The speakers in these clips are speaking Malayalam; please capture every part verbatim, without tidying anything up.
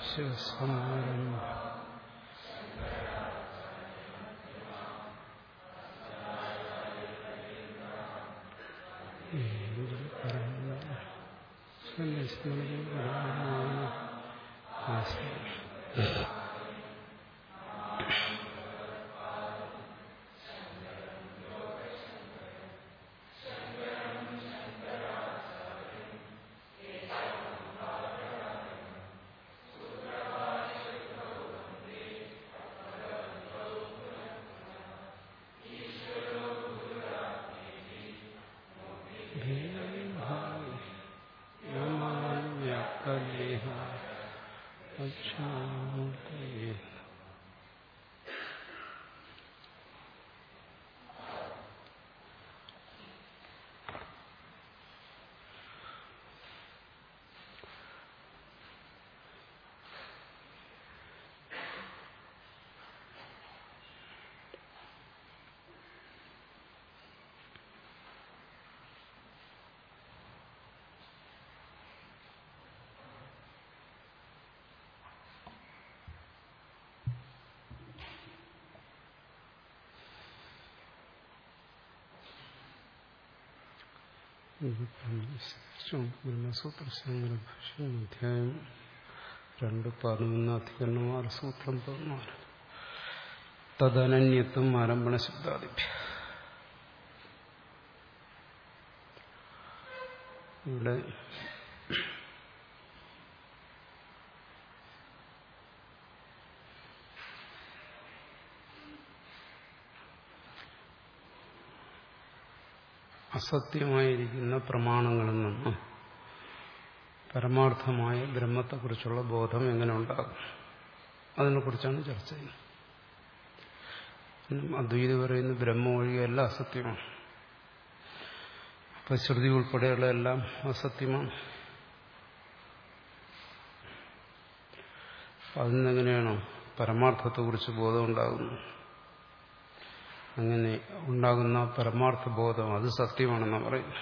ബ്രഹ്മസൂത്രശങ്കര ഭാഷ്യം അധ്യായം രണ്ട് പതിനൊന്ന് അധികരണം ആറ് സൂത്രം പതിനാല് തദനന്യത്വം ആരംഭണ ശബ്ദാദിഭ്യ. ഇവിടെ അസത്യമായിരിക്കുന്ന പ്രമാണങ്ങളിൽ നിന്ന് പരമാർത്ഥമായ ബ്രഹ്മത്തെക്കുറിച്ചുള്ള ബോധം എങ്ങനെ ഉണ്ടാകും, അതിനെക്കുറിച്ചാണ് ചർച്ച ചെയ്യുന്നത്. അദ്വൈതി പറയുന്ന ബ്രഹ്മ ഒഴികെയല്ല അസത്യമാണ്. അപ്പൊ ശ്രുതി ഉൾപ്പെടെയുള്ള എല്ലാം അസത്യമാണ്. അതിൽ നിന്നെങ്ങനെയാണോ പരമാർത്ഥത്തെക്കുറിച്ച് ബോധം ഉണ്ടാകുന്നത്? അങ്ങനെ ഉണ്ടാകുന്ന പരമാർത്ഥ ബോധം അത് സത്യമാണെന്നാണ് പറയുന്നത്.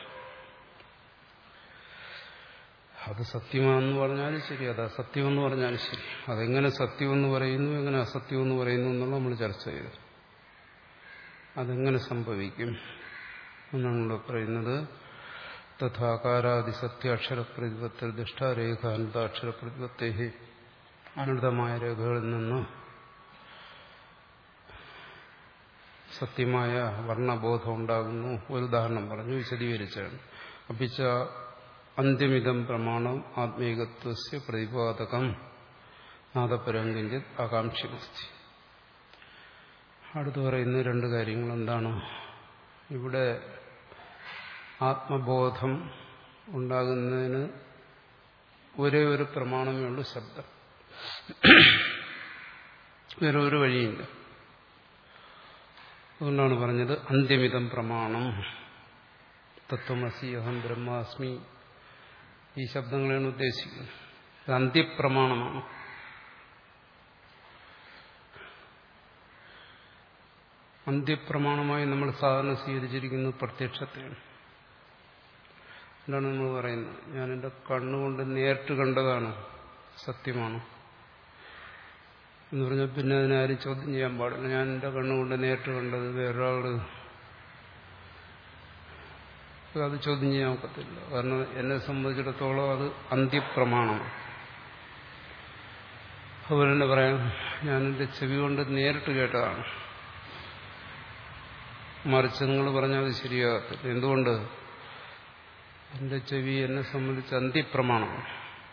അത് സത്യമാണെന്ന് പറഞ്ഞാലും ശരി, അത് അസത്യമെന്ന് പറഞ്ഞാലും ശരി. അതെങ്ങനെ സത്യമെന്ന് പറയുന്നു, എങ്ങനെ അസത്യമെന്ന് പറയുന്നു എന്നുള്ള നമ്മൾ ചർച്ച ചെയ്തു. അതെങ്ങനെ സംഭവിക്കും എന്നാണ് ഇവിടെ പറയുന്നത്. തഥാകാരാദി സത്യാക്ഷരപ്രതിപത്തിൽ ദുഷ്ടാരേഖ അനന്താക്ഷരപ്രതിപത്തേ, അനന്തമായ രേഖകളിൽ നിന്ന് സത്യമായ വർണ്ണബോധം ഉണ്ടാകുന്നു. ഒരു ഉദാഹരണം പറഞ്ഞു, വിശദീകരിച്ചാണ്. അപ്പിച്ച അന്ത്യമിതം പ്രമാണം ആത്മീകത്വസ്യ പ്രതിപാദകം നാദപരം കിഞ്ചിത് ആകാംക്ഷമസ്തി. അടുത്ത് പറയുന്ന രണ്ട് കാര്യങ്ങൾ എന്താണ്? ഇവിടെ ആത്മബോധം ഉണ്ടാകുന്നതിന് ഒരേ ഒരു പ്രമാണമേ ഉള്ളൂ, ശബ്ദം. വേറെ ഒരു വഴിയില്ല. അതുകൊണ്ടാണ് പറഞ്ഞത് അന്ത്യമിതം പ്രമാണം. തത്വമസി അഹം ബ്രഹ്മാസ്മി, ഈ ശബ്ദങ്ങളെയാണ് ഉദ്ദേശിക്കുന്നത്. ഇത് അന്ത്യപ്രമാണമാണ്. അന്ത്യപ്രമാണമായി നമ്മൾ സാധാരണ സ്വീകരിച്ചിരിക്കുന്നത് പ്രത്യക്ഷത്തെയാണ്. എന്താണ് നമ്മൾ പറയുന്നത്? ഞാൻ എൻ്റെ കണ്ണുകൊണ്ട് നേരിട്ട് കണ്ടതാണ് സത്യമാണ് എന്ന് പറഞ്ഞാൽ പിന്നെ അതിനാരും ചോദ്യം ചെയ്യാൻ പാടില്ല. ഞാൻ എൻ്റെ കണ്ണുകൊണ്ട് നേരിട്ട് കണ്ടത് വേറൊരാള് അത് ചോദ്യം ചെയ്യാൻ ഒക്കത്തില്ല. കാരണം എന്നെ സംബന്ധിച്ചിടത്തോളം അത് അന്ത്യപ്രമാണമാണ്. അതുപോലെ തന്നെ പറയാം, ഞാൻ എൻ്റെ ചെവി കൊണ്ട് നേരിട്ട് കേട്ടതാണ്. മറിച്ച് നിങ്ങൾ പറഞ്ഞാൽ അത് ശരിയാകത്തില്ല. എന്തുകൊണ്ട്? എൻ്റെ ചെവി എന്നെ സംബന്ധിച്ച് അന്ത്യപ്രമാണമാണ്.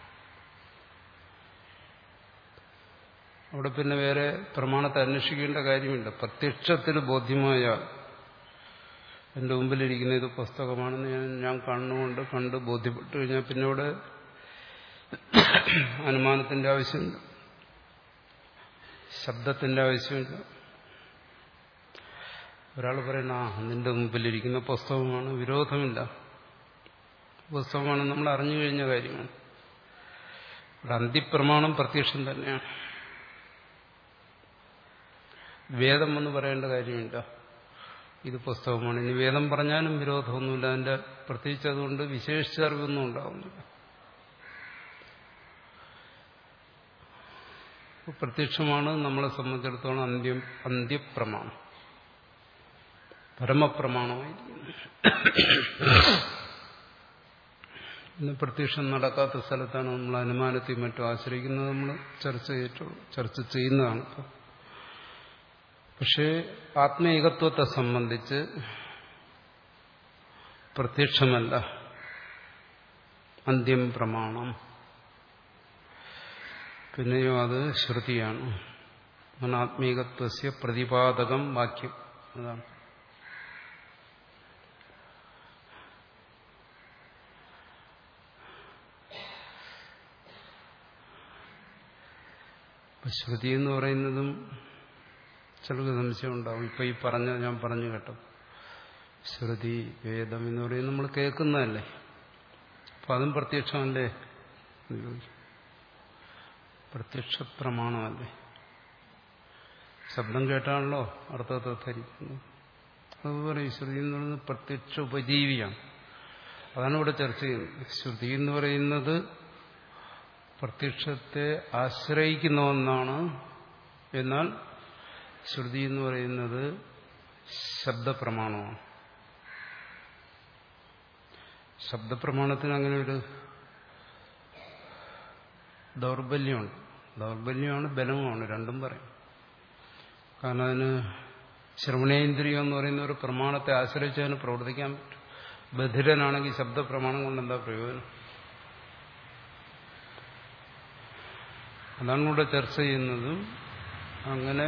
അവിടെ പിന്നെ വേറെ പ്രമാണത്തെ അന്വേഷിക്കേണ്ട കാര്യമില്ല. പ്രത്യക്ഷത്തിൽ ബോധ്യമായ എൻ്റെ മുമ്പിലിരിക്കുന്ന ഇത് പുസ്തകമാണെന്ന് ഞാൻ ഞാൻ കണ്ണുകൊണ്ട് കണ്ട് ബോധ്യപ്പെട്ടു കഴിഞ്ഞാൽ പിന്നെ ഇവിടെ അനുമാനത്തിന്റെ ആവശ്യമില്ല, ശബ്ദത്തിന്റെ ആവശ്യമില്ല. ഒരാൾ പറയുന്ന ആ നിന്റെ മുമ്പിലിരിക്കുന്ന പുസ്തകമാണ്, വിരോധമില്ല. പുസ്തകമാണെന്ന് നമ്മൾ അറിഞ്ഞു കഴിഞ്ഞ കാര്യമാണ്. ഇവിടെ അന്ത്യപ്രമാണം പ്രത്യക്ഷം തന്നെയാണ്. വേദം എന്ന് പറയേണ്ട കാര്യമില്ല, ഇത് പുസ്തകമാണ്. ഇനി വേദം പറഞ്ഞാലും വിരോധമൊന്നുമില്ല. അതിന്റെ പ്രത്യേകിച്ച് അതുകൊണ്ട് വിശേഷിച്ച അറിവൊന്നും ഉണ്ടാവുന്നില്ല. പ്രത്യക്ഷമാണ് നമ്മളെ സംബന്ധിച്ചിടത്തോളം അന്ത്യം അന്ത്യപ്രമാണം, പരമപ്രമാണമായിരിക്കുന്നു. ഇന്ന് പ്രത്യക്ഷം നടക്കാത്ത സ്ഥലത്താണ് നമ്മൾ അനുമാനത്തിൽ മറ്റും ആശ്രയിക്കുന്നത്. നമ്മൾ ചർച്ച ചെയ്തിട്ടുള്ളൂ, ചർച്ച ചെയ്യുന്നതാണ് ഇപ്പോൾ. പക്ഷേ ആത്മീകത്വത്തെ സംബന്ധിച്ച് പ്രത്യക്ഷമല്ല അന്ത്യം പ്രമാണം, പിന്നെയോ അത് ശ്രുതിയാണ്. ആത്മീകത്വസ്യ പ്രതിപാദകം വാക്യം അതാണ്. ശ്രുതി എന്ന് പറയുന്നതും ചിലർക്ക് സംശയം ഉണ്ടാവും. ഇപ്പൊ ഈ പറഞ്ഞ ഞാൻ പറഞ്ഞു കേട്ടോ, ശ്രുതി വേദം എന്ന് പറയുന്നത് നമ്മൾ കേൾക്കുന്നതല്ലേ, അപ്പൊ അതും പ്രത്യക്ഷമല്ലേ? പ്രത്യക്ഷ പ്രമാണമല്ലേ? ശബ്ദം കേട്ടാണല്ലോ അർത്ഥത്തെ ധരിക്കുന്നത്. അതുപോലെ ഈ ശ്രുതി എന്ന് പറയുന്നത് പ്രത്യക്ഷ ഉപജീവിയാണ്. അതാണ് ഇവിടെ ചർച്ച ചെയ്യുന്നത്. ശ്രുതി എന്ന് പറയുന്നത് പ്രത്യക്ഷത്തെ ആശ്രയിക്കുന്ന ഒന്നാണ്. എന്നാൽ ശ്രുതി എന്ന് പറയുന്നത് ശബ്ദപ്രമാണമാണ്. ശബ്ദപ്രമാണത്തിന് അങ്ങനെ ഒരു ദൗർബല്യമുണ്ട്. ദൗർബല്യമാണ്, ബലവുമാണ്, രണ്ടും പറയും. കാരണം അതിന് ശ്രവണേന്ദ്രിയം എന്ന് പറയുന്ന ഒരു പ്രമാണത്തെ ആശ്രയിച്ച് അതിന് പ്രവർത്തിക്കാൻ പറ്റും. ബധിരനാണെങ്കിൽ ശബ്ദപ്രമാണം കൊണ്ട് എന്താ പ്രയോജനം? അതാണ് ഇവിടെ ചർച്ച ചെയ്യുന്നതും. അങ്ങനെ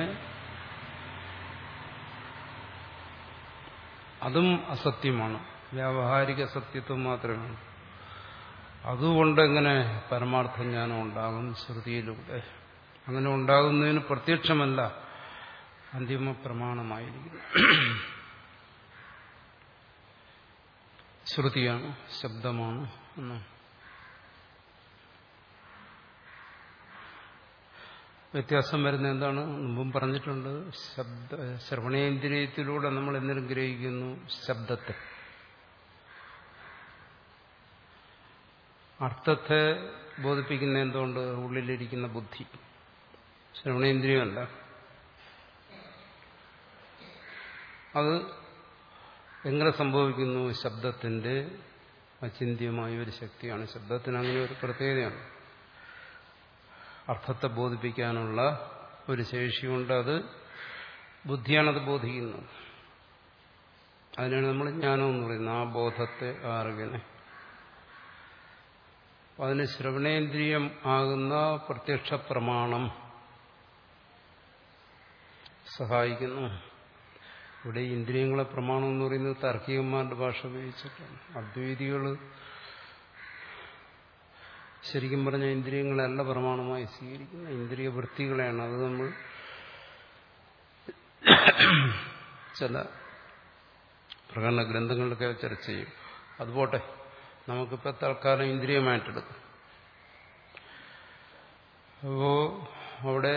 അതും അസത്യമാണ്, വ്യാവഹാരിക സത്യത്വം മാത്രമാണ്. അതുകൊണ്ട് എങ്ങനെ പരമാർത്ഥ ജ്ഞാനം ഉണ്ടാകും? ശ്രുതിയിലൂടെ. അങ്ങനെ ഉണ്ടാകുന്നതിന് പ്രത്യക്ഷമല്ല, അന്തിമ പ്രമാണമായിരിക്കുന്നു. ശ്രുതിയാണ്, ശബ്ദമാണ് എന്നാണ്. വ്യത്യാസം വരുന്ന എന്താണ്? മുമ്പും പറഞ്ഞിട്ടുണ്ട്. ശബ്ദ ശ്രവണേന്ദ്രിയത്തിലൂടെ നമ്മൾ എന്തിനും ഗ്രഹിക്കുന്നു? ശബ്ദത്തെ. അർത്ഥത്തെ ബോധിപ്പിക്കുന്ന എന്തുകൊണ്ട്? ഉള്ളിലിരിക്കുന്ന ബുദ്ധി, ശ്രവണേന്ദ്രിയമല്ല. അത് എങ്ങനെ സംഭവിക്കുന്നു? ശബ്ദത്തിന്റെ അചിന്ത്യമായ ഒരു ശക്തിയാണ്. ശബ്ദത്തിന് അങ്ങനെ ഒരു പ്രത്യേകതയാണ്. അർത്ഥത്തെ ബോധിപ്പിക്കാനുള്ള ഒരു ശേഷിയുണ്ട്. അത് ബുദ്ധിയാണത് ബോധിക്കുന്നത്. അതിനാണ് നമ്മൾ ജ്ഞാനം എന്ന് പറയുന്നത്, ആ ബോധത്തെ, ആ അറിവിനെ. അതിന് ശ്രവണേന്ദ്രിയം ആകുന്ന പ്രത്യക്ഷ പ്രമാണം സഹായിക്കുന്നു. ഇവിടെ ഇന്ദ്രിയങ്ങളെ പ്രമാണം എന്ന് പറയുന്നത് താർക്കികന്മാരുടെ ഭാഷ ഉപയോഗിച്ചിട്ടാണ്. അദ്വൈതികൾ ശരിക്കും പറഞ്ഞ ഇന്ദ്രിയങ്ങളല്ല പ്രമാണമായി സ്വീകരിക്കുന്ന, ഇന്ദ്രിയ വൃത്തികളെയാണ്. അത് നമ്മൾ ചില പ്രകടന ഗ്രന്ഥങ്ങളിലൊക്കെ ചർച്ച ചെയ്യും. അതുപോട്ടെ, നമുക്കിപ്പോൾ തൽക്കാലം ഇന്ദ്രിയമായിട്ടെടുക്കും. അപ്പോ അവിടെ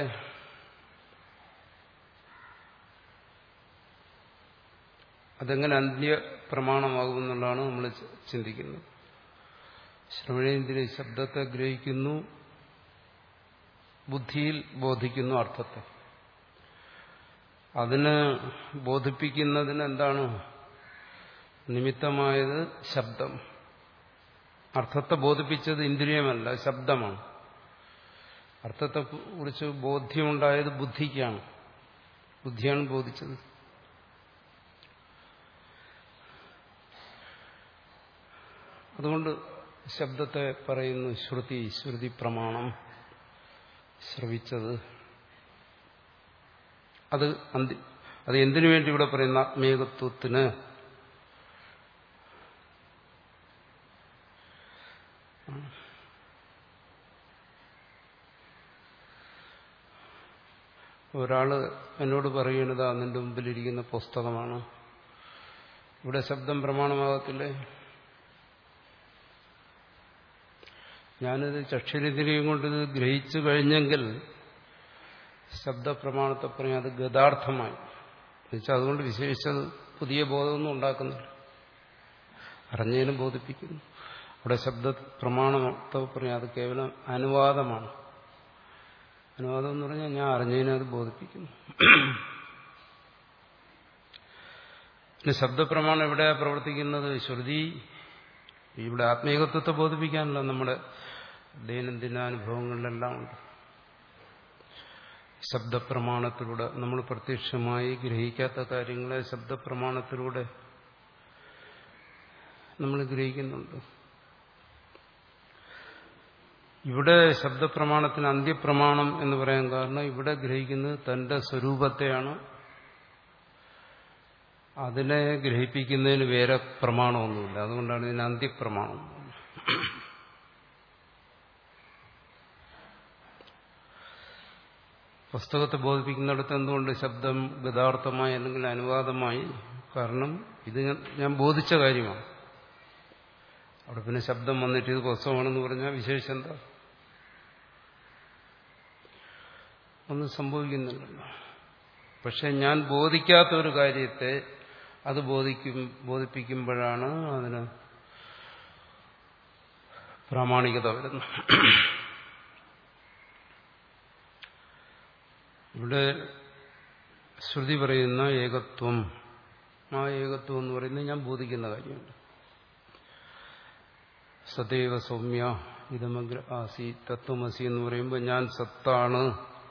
അതെങ്ങനെ അന്ത്യ പ്രമാണമാകുമെന്നുള്ളതാണ് നമ്മൾ ചിന്തിക്കുന്നത്. ശ്രവണേന്ദ്രിയ ശബ്ദത്തെ ഗ്രഹിക്കുന്നു, ബുദ്ധിയിൽ ബോധിക്കുന്നു അർത്ഥത്തെ. അതിന് ബോധിപ്പിക്കുന്നതിന് എന്താണ് നിമിത്തമായത്? ശബ്ദം. അർത്ഥത്തെ ബോധിപ്പിച്ചത് ഇന്ദ്രിയമല്ല, ശബ്ദമാണ്. അർത്ഥത്തെ കുറിച്ച് ബോധ്യമുണ്ടായത് ബുദ്ധിക്കാണ്, ബുദ്ധിയാണ് ബോധിച്ചത്. അതുകൊണ്ട് ശബ്ദത്തെ പറയുന്നു ശ്രുതി, ശ്രുതി പ്രമാണം, ശ്രവിച്ചത്. അത് അന്തി അത് എന്തിനു വേണ്ടി ഇവിടെ പറയുന്ന ആത്മീകത്വത്തിന്? ഒരാള് എന്നോട് പറയുന്നത് നിന്റെ മുമ്പിലിരിക്കുന്ന പുസ്തകമാണ്, ഇവിടെ ശബ്ദം പ്രമാണമാകത്തില്ലേ? ഞാനിത് ചക്ഷുരേന്ദ്രിയം കൊണ്ട് ഇത് ഗ്രഹിച്ചു കഴിഞ്ഞെങ്കിൽ ശബ്ദപ്രമാണത്തെ പറഞ്ഞാൽ അത് ഗതാർത്ഥമായി. എന്നുവെച്ചാൽ അതുകൊണ്ട് വിശേഷിച്ചത് പുതിയ ബോധമൊന്നും ഉണ്ടാക്കുന്നില്ല, അറിഞ്ഞതിനും ബോധിപ്പിക്കുന്നു. അവിടെ ശബ്ദ പ്രമാണത്തെ പറഞ്ഞാൽ അത് കേവലം അനുവാദമാണ്. അനുവാദം എന്ന് പറഞ്ഞാൽ ഞാൻ അറിഞ്ഞതിനെ അത് ബോധിപ്പിക്കുന്നു. പിന്നെ ശബ്ദപ്രമാണം എവിടെയാ പ്രവർത്തിക്കുന്നത്? ശ്രുതി ഇവിടെ ആത്മീകത്വത്തെ ബോധിപ്പിക്കാനല്ല, നമ്മുടെ ദൈനംദിനാനുഭവങ്ങളിലെല്ലാം ഉണ്ട്. ശബ്ദപ്രമാണത്തിലൂടെ നമ്മൾ പ്രത്യക്ഷമായി ഗ്രഹിക്കാത്ത കാര്യങ്ങളെ ശബ്ദപ്രമാണത്തിലൂടെ നമ്മൾ ഗ്രഹിക്കുന്നുണ്ട്. ഇവിടെ ശബ്ദപ്രമാണത്തിന് അന്ത്യപ്രമാണം എന്ന് പറയാൻ കാരണം ഇവിടെ ഗ്രഹിക്കുന്നത് തന്റെ സ്വരൂപത്തെയാണ്. അതിനെ ഗ്രഹിപ്പിക്കുന്നതിന് വേറെ പ്രമാണമൊന്നുമില്ല. അതുകൊണ്ടാണ് ഇതിന് അന്ത്യപ്രമാണം. പുസ്തകത്തെ ബോധിപ്പിക്കുന്നിടത്ത് എന്തുകൊണ്ട് ശബ്ദം ഗതാർത്ഥമായി അല്ലെങ്കിൽ അനുവാദമായി? കാരണം ഇത് ഞാൻ ബോധിച്ച കാര്യമാണ്. അവിടെ പിന്നെ ശബ്ദം വന്നിട്ട് ഇത് പുസ്തകമാണെന്ന് പറഞ്ഞാൽ വിശേഷം എന്താ? ഒന്നും സംഭവിക്കുന്നില്ലല്ലോ. പക്ഷെ ഞാൻ ബോധിക്കാത്ത ഒരു കാര്യത്തെ അത് ബോധിക്കും ബോധിപ്പിക്കുമ്പോഴാണ് അതിന് പ്രാമാണികത വരുന്നത്. ഇവിടെ ശ്രുതി പറയുന്ന ഏകത്വം, ആ ഏകത്വം എന്ന് പറയുന്നത് ഞാൻ ബോധിക്കുന്ന കാര്യമുണ്ട്. സദൈവ സൗമ്യ ഇതമഗ്ര ആസി തത്വമസി എന്ന് പറയുമ്പോൾ ഞാൻ സത്താണ്.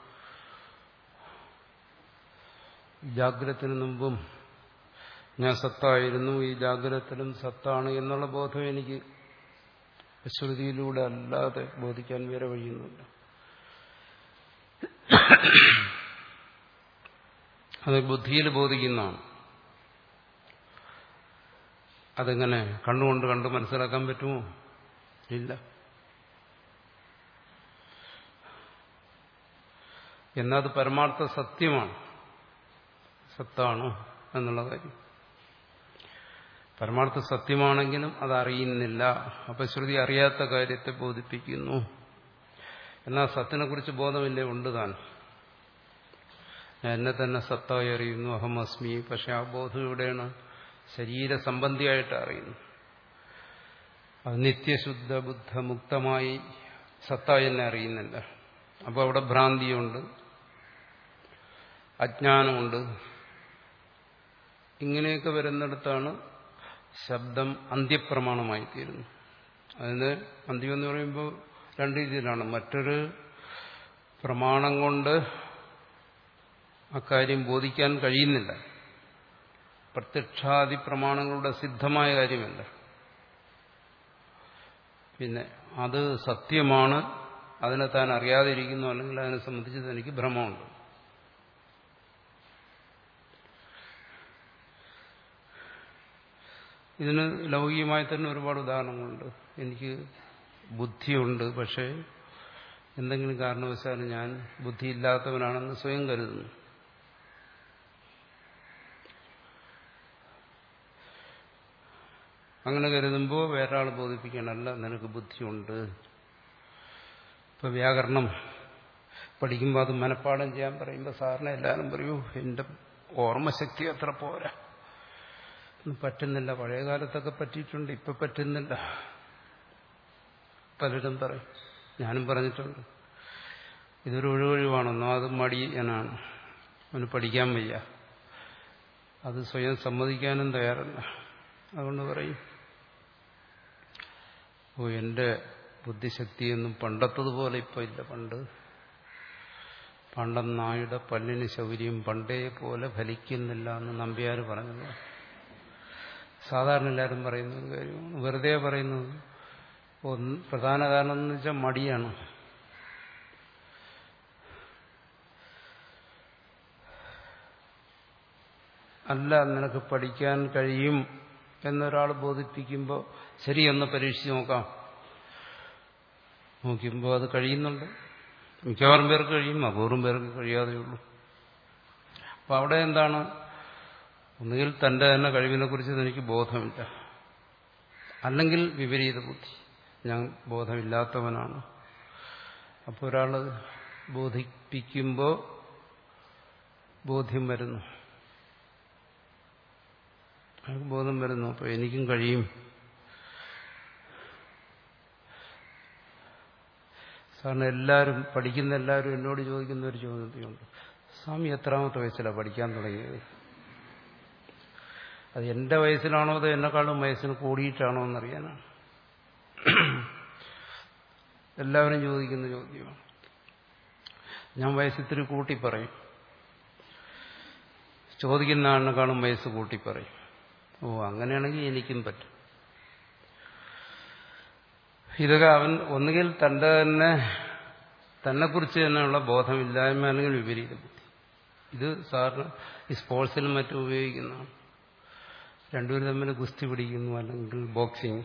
ജാഗ്രതത്തിന് മുമ്പും ഞാൻ സത്തായിരുന്നു, ഈ ജാഗ്രതത്തിലും സത്താണ് എന്നുള്ള ബോധം എനിക്ക് ശ്രുതിയിലൂടെ അല്ലാതെ ബോധിക്കാൻ വേറെ വഴിയൊന്നുമില്ല. അത് ബുദ്ധിയിൽ ബോധിക്കുന്നതാണ്. അതെങ്ങനെ കണ്ണുകൊണ്ട് കണ്ട് മനസ്സിലാക്കാൻ പറ്റുമോ? ഇല്ല. എന്നാൽ അത് പരമാർത്ഥ സത്യമാണ്, സത്താണ് എന്നുള്ള കാര്യം. പരമാർത്ഥ സത്യമാണെങ്കിലും അത് അറിയുന്നില്ല. അപ്പൊ ശ്രുതി അറിയാത്ത കാര്യത്തെ ബോധിപ്പിക്കുന്നു. എന്നാൽ സത്തിനെ കുറിച്ച് ബോധമില്ലേ? ഉണ്ട് താൻ. ഞാൻ എന്നെ തന്നെ സത്തായി അറിയുന്നു, അഹം അസ്മി. പക്ഷെ ആ ബോധം എവിടെയാണ്? ശരീരസംബന്ധിയായിട്ട് അറിയുന്നു. അത് നിത്യശുദ്ധ ബുദ്ധ മുക്തമായി സത്തായി എന്നെ അറിയുന്നില്ല. അപ്പോൾ അവിടെ ഭ്രാന്തിയുണ്ട്, അജ്ഞാനമുണ്ട്. ഇങ്ങനെയൊക്കെ വരുന്നിടത്താണ് ശബ്ദം അന്ത്യപ്രമാണമായി തീരുന്നു. അതിന് അന്ത്യം എന്ന് പറയുമ്പോൾ രണ്ട് രീതിയിലാണ്. മറ്റൊരു പ്രമാണം കൊണ്ട് അക്കാര്യം ബോധിക്കാൻ കഴിയുന്നില്ല. പ്രത്യക്ഷാദി പ്രമാണങ്ങളുടെ സിദ്ധമായ കാര്യമല്ല. പിന്നെ അത് സത്യമാണ്, അതിനെ താൻ അറിയാതിരിക്കുന്നു, അല്ലെങ്കിൽ അതിനെ സംബന്ധിച്ച് തനിക്ക് ഭ്രമമുണ്ട്. ഇതിന് ലൗകികമായി തന്നെ ഒരുപാട് ഉദാഹരണങ്ങളുണ്ട്. എനിക്ക് ബുദ്ധിയുണ്ട്, പക്ഷേ എന്തെങ്കിലും കാരണവശാൽ ഞാൻ ബുദ്ധിയില്ലാത്തവനാണെന്ന് സ്വയം കരുതുന്നു. അങ്ങനെ കരുതുമ്പോൾ വേറൊരാൾ ബോധിപ്പിക്കണമല്ല, നിനക്ക് ബുദ്ധിയുണ്ട്. ഇപ്പൊ വ്യാകരണം പഠിക്കുമ്പോൾ അത് മനഃപ്പാഠം ചെയ്യാൻ പറയുമ്പോൾ സാറിന് എല്ലാവരും പറയൂ എന്റെ ഓർമ്മശക്തി അത്ര പോരാ, പറ്റുന്നില്ല. പഴയ കാലത്തൊക്കെ പറ്റിയിട്ടുണ്ട്, ഇപ്പൊ പറ്റുന്നില്ല. പലരും പറയും, ഞാനും പറഞ്ഞിട്ടുണ്ട്. ഇതൊരു ഒഴിവൊഴിവാണെന്നോ അത് മടിയനാണ്, അവന് പഠിക്കാൻ വയ്യ. അത് സ്വയം സമ്മതിക്കാനും തയ്യാറല്ല. അതുകൊണ്ട് പറയും, ഓ എന്റെ ബുദ്ധിശക്തിയൊന്നും പണ്ടത്തതുപോലെ ഇപ്പൊ ഇല്ല. പണ്ട് പണ്ടെന്നായുടെ പല്ലിന് ശൗര്യം പണ്ടേ പോലെ ഫലിക്കുന്നില്ല എന്ന് നമ്പ്യാർ പറഞ്ഞത് സാധാരണ എല്ലാവരും പറയുന്ന ഒരു കാര്യമാണ്. വെറുതെ പറയുന്നത്. ഒന്ന് പ്രധാന കാരണം എന്ന് വെച്ചാൽ മടിയാണ്. അല്ല, നിനക്ക് പഠിക്കാൻ കഴിയും എന്നൊരാൾ ബോധിപ്പിക്കുമ്പോൾ ശരിയൊന്ന് പരീക്ഷിച്ച് നോക്കാം. നോക്കുമ്പോൾ അത് കഴിയുന്നുണ്ട്. മിക്കവാറും പേർക്ക് കഴിയും, അപൂർവം പേർക്ക് കഴിയാതെയുള്ളൂ. അപ്പം അവിടെ എന്താണ്? ഒന്നുകിൽ തന്റെ തന്നെ കഴിവിനെ കുറിച്ച് എനിക്ക് ബോധമില്ല, അല്ലെങ്കിൽ വിപരീത ബുദ്ധി, ഞാൻ ബോധമില്ലാത്തവനാണ്. അപ്പോൾ ഒരാൾ ബോധിപ്പിക്കുമ്പോൾ ബോധ്യം വരുന്നു, ബോധം വരുന്നു. അപ്പോൾ എനിക്കും കഴിയും. സാറിന് എല്ലാവരും പഠിക്കുന്ന എല്ലാവരും എന്നോട് ചോദിക്കുന്ന ഒരു ചോദ്യമുണ്ട്, സ്വാമി എത്രാമത്തെ വയസ്സിലാണ് പഠിക്കാൻ തുടങ്ങിയത്? അത് എന്റെ വയസ്സിലാണോ അതോ എന്നെക്കാളും വയസ്സിന് കൂടിയിട്ടാണോ എന്നറിയാനാണ് എല്ലാവരും ചോദിക്കുന്ന ചോദ്യമാണ്. ഞാൻ വയസ്സിത്തിരി കൂട്ടി പറയും, ചോദിക്കുന്ന ആളിനെക്കാളും വയസ്സ് കൂട്ടി പറയും. ഓ, അങ്ങനെയാണെങ്കിൽ എനിക്കും പറ്റും. ഇതൊക്കെ അവൻ ഒന്നുകിൽ തന്റെ തന്നെ തന്നെക്കുറിച്ച് തന്നെയുള്ള ബോധമില്ലായ്മ അല്ലെങ്കിൽ വിപരീത ബുദ്ധി. ഇത് സാറിന് ഈ സ്പോർട്സിലും മറ്റും ഉപയോഗിക്കുന്നതാണ്. രണ്ടുപേരും തമ്മിൽ ഗുസ്തി പിടിക്കുന്നു അല്ലെങ്കിൽ ബോക്സിങ്.